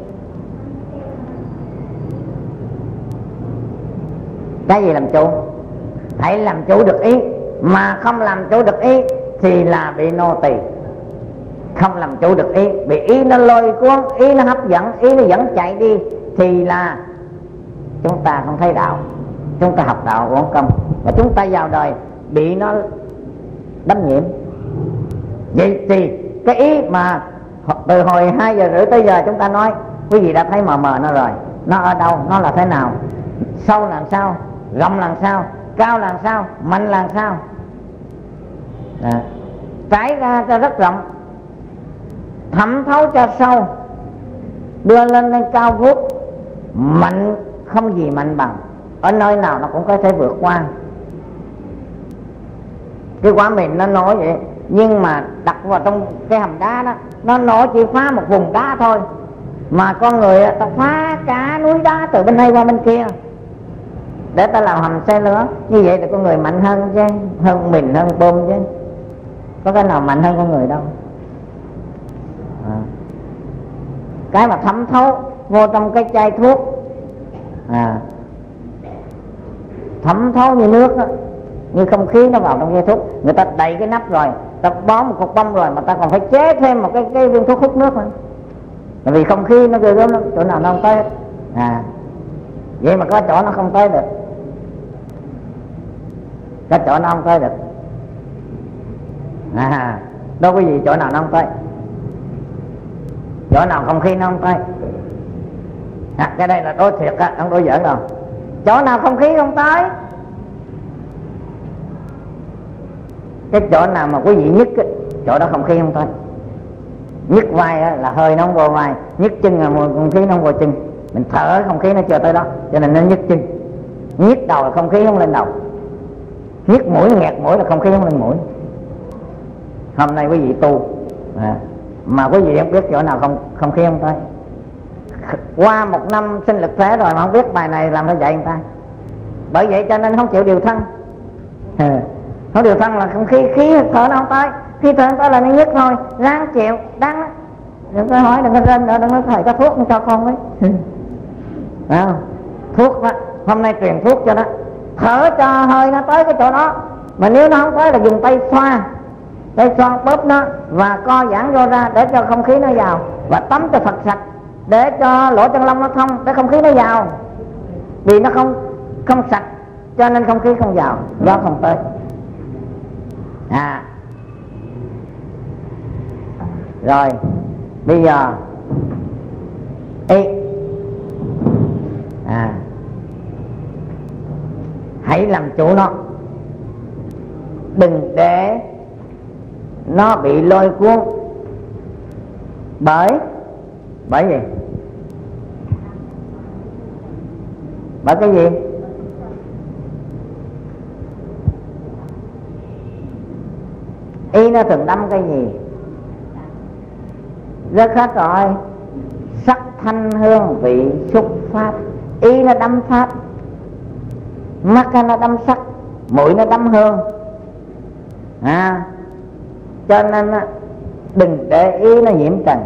Cái gì làm chủ? Hãy làm chủ được ý. Mà không làm chủ được ý thì là bị nô tỳ. Không làm chủ được ý, bị ý nó lôi cuốn, ý nó hấp dẫn, ý nó dẫn chạy đi, thì là chúng ta không thấy đạo. Chúng ta học đạo uổng công, và chúng ta vào đời bị nó đâm nhiễm. Vậy thì cái ý mà từ hồi 2 giờ rưỡi tới giờ chúng ta nói, quý vị đã thấy mờ mờ nó rồi. Nó ở đâu, nó là thế nào, sâu làm sao, rộng làm sao, cao làm sao, mạnh làm sao. Trải ra cho rất rộng, thẩm thấu cho sâu, đưa lên cao vút. Mạnh không gì mạnh bằng, ở nơi nào nó cũng có thể vượt qua. Cái quả mìn nó nổ vậy, nhưng mà đặt vào trong cái hầm đá đó, nó nổ chỉ phá một vùng đá thôi. Mà con người ta phá cả núi đá từ bên đây qua bên kia để ta làm hầm xe lửa. Như vậy là con người mạnh hơn chứ, hơn mình, hơn bom chứ. Có cái nào mạnh hơn con người đâu. Cái mà thẩm thấu vô trong cái chai thuốc, thẩm thấu như nước đó, như không khí nó vào trong chai thuốc. Người ta đậy cái nắp rồi, ta bó một cục bông rồi, mà ta còn phải chế thêm một cái viên thuốc hút nước nữa. Bởi vì không khí nó ghê gớm lắm, chỗ nào nó không tới hết. Vậy mà có chỗ nó không tới được, có chỗ nó không tới được. Đâu có gì chỗ nào nó không tới, chỗ nào không khí nó không tới. Cái đây là đối thiệt á, không đối giỡn đâu. Chỗ nào không khí không tới, cái chỗ nào mà quý vị nhức á, chỗ đó không khí không tới. Nhức vai á, là hơi nó không vô vai, nhức chân là không khí nó không vô chân. Mình thở không khí nó chưa tới đó, cho nên nó nhức chân. Nhức đầu là không khí không lên đầu, nhức mũi nghẹt mũi là không khí không lên mũi. Hôm nay quý vị tu mà quý vị không biết chỗ nào không khí không tới. Qua 1 năm sinh lực thế rồi mà không biết bài này làm sao dạy người ta. Bởi vậy cho nên không chịu điều thân. Không điều thân là không khí thở nó không tới. Khi thở không tới là nó nhức thôi, ráng chịu, đáng lắm. Đừng có hỏi, đừng có rên nữa, đừng có thầy cho thuốc không cho con ấy. Thuốc đó, hôm nay truyền thuốc cho nó, thở cho hơi nó tới cái chỗ đó. Mà nếu nó không tới là dùng tay xoa bóp nó và co giãn vô ra để cho không khí nó vào, và tắm cho thật sạch để cho lỗ chân lông nó thông, để không khí nó vào. Vì nó không sạch cho nên không khí không vào, gió không tới. Rồi bây giờ y hãy làm chủ nó, đừng để nó bị lôi cuốn bởi gì? Bởi cái gì? Y nó thường đâm cái gì? Rất hết rồi. Sắc thanh hương vị xúc pháp. Y nó đâm pháp, mắt nó đâm sắc, mũi nó đâm hương. Cho nên đừng để ý nó nhiễm trần.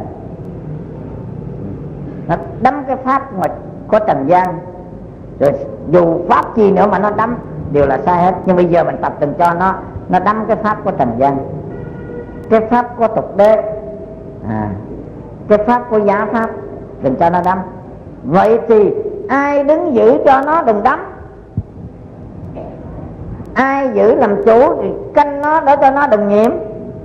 Nó đâm cái pháp mà có trần gian, rồi dù pháp gì nữa mà nó đâm đều là sai hết. Nhưng bây giờ mình tập đừng cho nó đâm cái pháp của trần gian, cái pháp của tục đế, cái pháp của giá pháp, đừng cho nó đâm. Vậy thì ai đứng giữ cho nó đừng đâm? Ai giữ làm chủ thì canh nó để cho nó đừng nhiễm.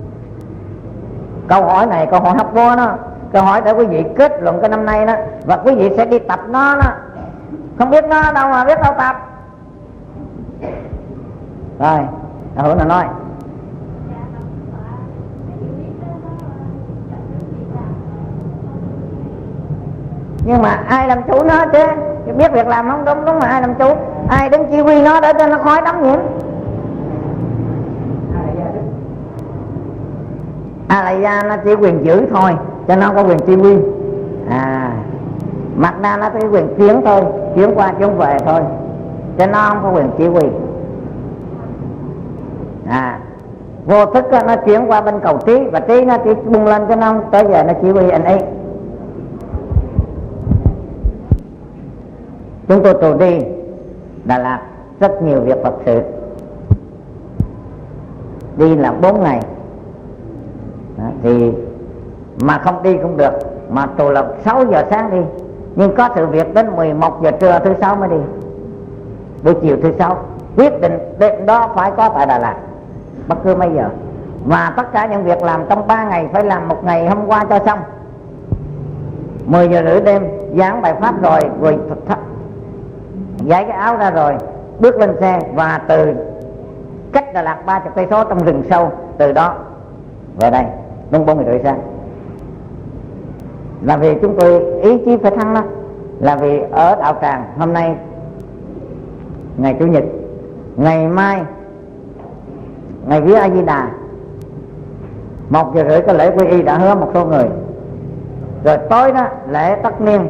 Câu hỏi này câu hỏi học vô đó, câu hỏi để quý vị kết luận cái năm nay đó, và quý vị sẽ đi tập nó đó. Không biết nó đâu mà biết đâu tập. Rồi Hữu nào nói. Nhưng mà ai làm chủ nó chứ? Biết việc làm không đúng, đúng mà ai làm chủ? Ai đứng chỉ huy nó để cho nó khỏi đóng nhiễm? Lại ra nó chỉ quyền giữ thôi, cho nó có quyền chỉ huy. Mặt ra nó chỉ quyền chuyển thôi, chuyển qua chuyển về thôi, cho nó không có quyền chỉ huy. Vô thức nó chuyển qua bên cầu trí, và trí nó chỉ bung lên cho nó tới giờ nó chỉ huy anh ấy. Chúng tôi tù đi Đà Lạt rất nhiều việc Phật sự, đi là 4 ngày. Thì mà không đi cũng được, mà tù là 6 giờ sáng đi, nhưng có sự việc đến 11 giờ trưa thứ Sáu mới đi, buổi chiều thứ Sáu. Quyết định đêm đó phải có tại Đà Lạt bất cứ mấy giờ. Và tất cả những việc làm trong 3 ngày phải làm một ngày hôm qua cho xong. 10 giờ rưỡi đêm giảng bài pháp rồi giải cái áo ra rồi bước lên xe, và từ cách Đà Lạt 30 cây số trong rừng sâu, từ đó về đây đúng 4 giờ rưỡi sáng. Là vì chúng tôi ý chí phải thắng đó, là vì ở đạo tràng hôm nay ngày Chủ nhật, ngày mai ngày vía A Di Đà, 1 giờ rưỡi có lễ quy y đã hứa một số người. Rồi tối đó lễ tất niên,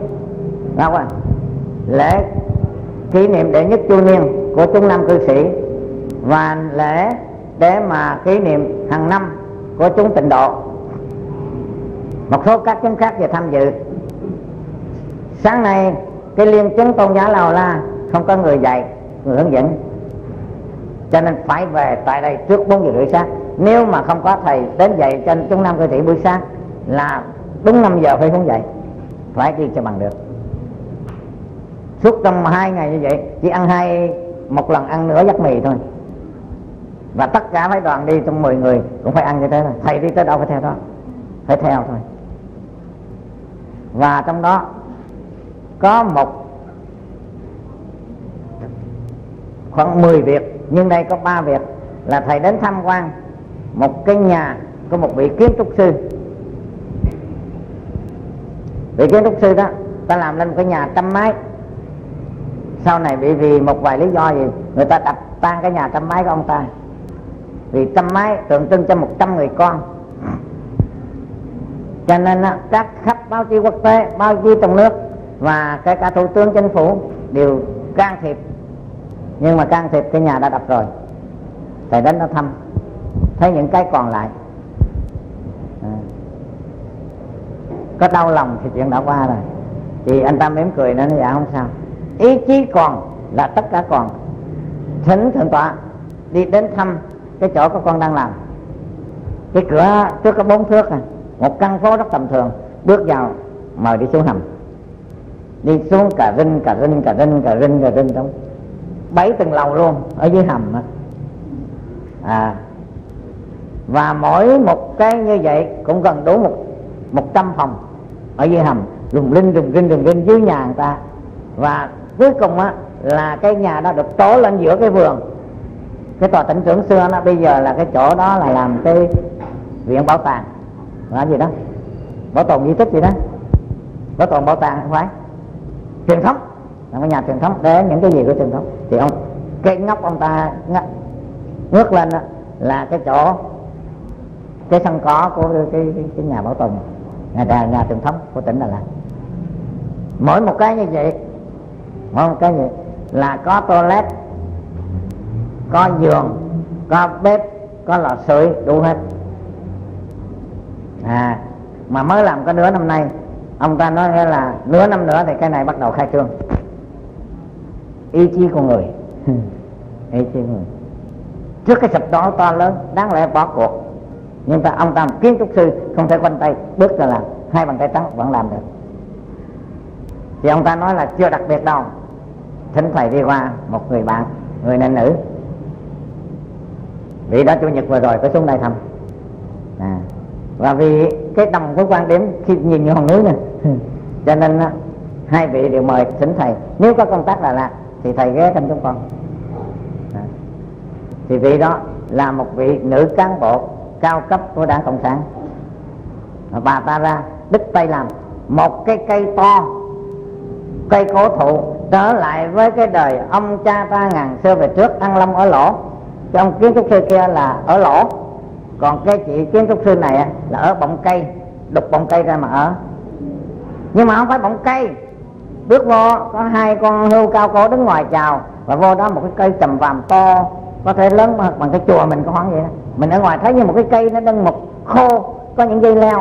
lễ kỷ niệm đệ nhất chu niên của chúng nam cư sĩ, và lễ để mà kỷ niệm hàng năm của chúng tịnh độ. Một số các chúng khác về tham dự. Sáng nay cái liên chứng tôn giáo Lào La không có người dạy, người hướng dẫn, cho nên phải về tại đây trước 4 giờ rưỡi sáng. Nếu mà không có thầy đến dạy cho chúng nam cư sĩ buổi sáng là đúng 5 giờ phải xuống dậy, phải đi cho bằng được. Suốt trong 2 ngày như vậy chỉ ăn một lần ăn nửa giấc mì thôi, và tất cả phải đoàn đi trong 10 người cũng phải ăn như thế thôi. Thầy đi tới đâu phải theo đó, phải theo thôi. Và trong đó có khoảng 10 việc, nhưng đây có 3 việc là thầy đến tham quan một cái nhà của một vị kiến trúc sư. Vị kiến trúc sư đó ta làm lên một cái nhà 100 mái. Sau này vì một vài lý do gì người ta đập tan cái nhà 100 mái của ông ta, vì 100 mái tượng trưng cho 100 người con. Cho nên các khắp báo chí quốc tế, báo chí trong nước và kể cả thủ tướng chính phủ đều can thiệp. Nhưng mà can thiệp cái nhà đã đập rồi, thầy đến đó thăm, thấy những cái còn lại, có đau lòng thì chuyện đã qua rồi. Thì anh ta mỉm cười nói dạ không sao, ý chí còn là tất cả còn. Thỉnh thượng tọa đi đến thăm cái chỗ các con đang làm. Cái cửa trước có 4 thước, một căn phố rất tầm thường, bước vào mời đi xuống hầm. Đi xuống cà rinh trong 7 tầng lầu luôn ở dưới hầm đó. Và mỗi một cái như vậy cũng gần đủ 100 phòng ở dưới hầm, rùng rinh dưới nhà người ta. Và cuối cùng á là cái nhà đó được tổ lên giữa cái vườn. Cái tòa tỉnh trưởng xưa nó bây giờ là cái chỗ đó là làm cái viện bảo tàng, là gì đó, bảo tồn di tích gì đó, bảo tồn bảo tàng không phải, truyền thống, là cái nhà truyền thống để những cái gì của truyền thống. Thì ông cái ngóc ông ta ngước lên đó, là cái chỗ cái sân cỏ của cái nhà bảo tồn, nhà truyền thống của tỉnh Đà Lạt. Mỗi một cái như vậy, mỗi một cái như vậy là có toilet, có giường, có bếp, có lò sưởi, đủ hết. Mà mới làm có nửa năm nay, ông ta nói là nửa năm nữa thì cái này bắt đầu khai trương. Ý chí con người ý chí con người trước cái sụp đổ to lớn đáng lẽ bỏ cuộc, nhưng ông ta kiến trúc sư không thể quanh tay bước ra làm, hai bàn tay trắng vẫn làm được. Thì ông ta nói là chưa đặc biệt đâu, thỉnh thầy đi qua một người bạn, người nên nữ, vị đó chủ nhật vừa rồi có xuống đây thăm. Và vì cái đồng của quan điểm khi nhìn như hòn núi này cho nên hai vị đều mời thỉnh thầy, nếu có công tác Đà Lạt thì thầy ghé thăm chúng con. Thì vị đó là một vị nữ cán bộ cao cấp của Đảng Cộng sản. Bà ta ra đứt tay làm một cái cây to, cây cổ thụ trở lại với cái đời ông cha ta ngàn xưa về trước ăn lâm ở lỗ. Cái ông kiến trúc sư kia là ở lỗ, còn cái chị kiến trúc sư này là ở bọng cây, đục bọng cây ra mà ở. Nhưng mà không phải bọng cây, bước vô có hai con hươu cao cổ đứng ngoài chào, và vô đó một cái cây trầm vàm to, có thể lớn bằng cái chùa mình có khoảng vậy đó. Mình ở ngoài thấy như một cái cây nó đang mục khô, có những dây leo,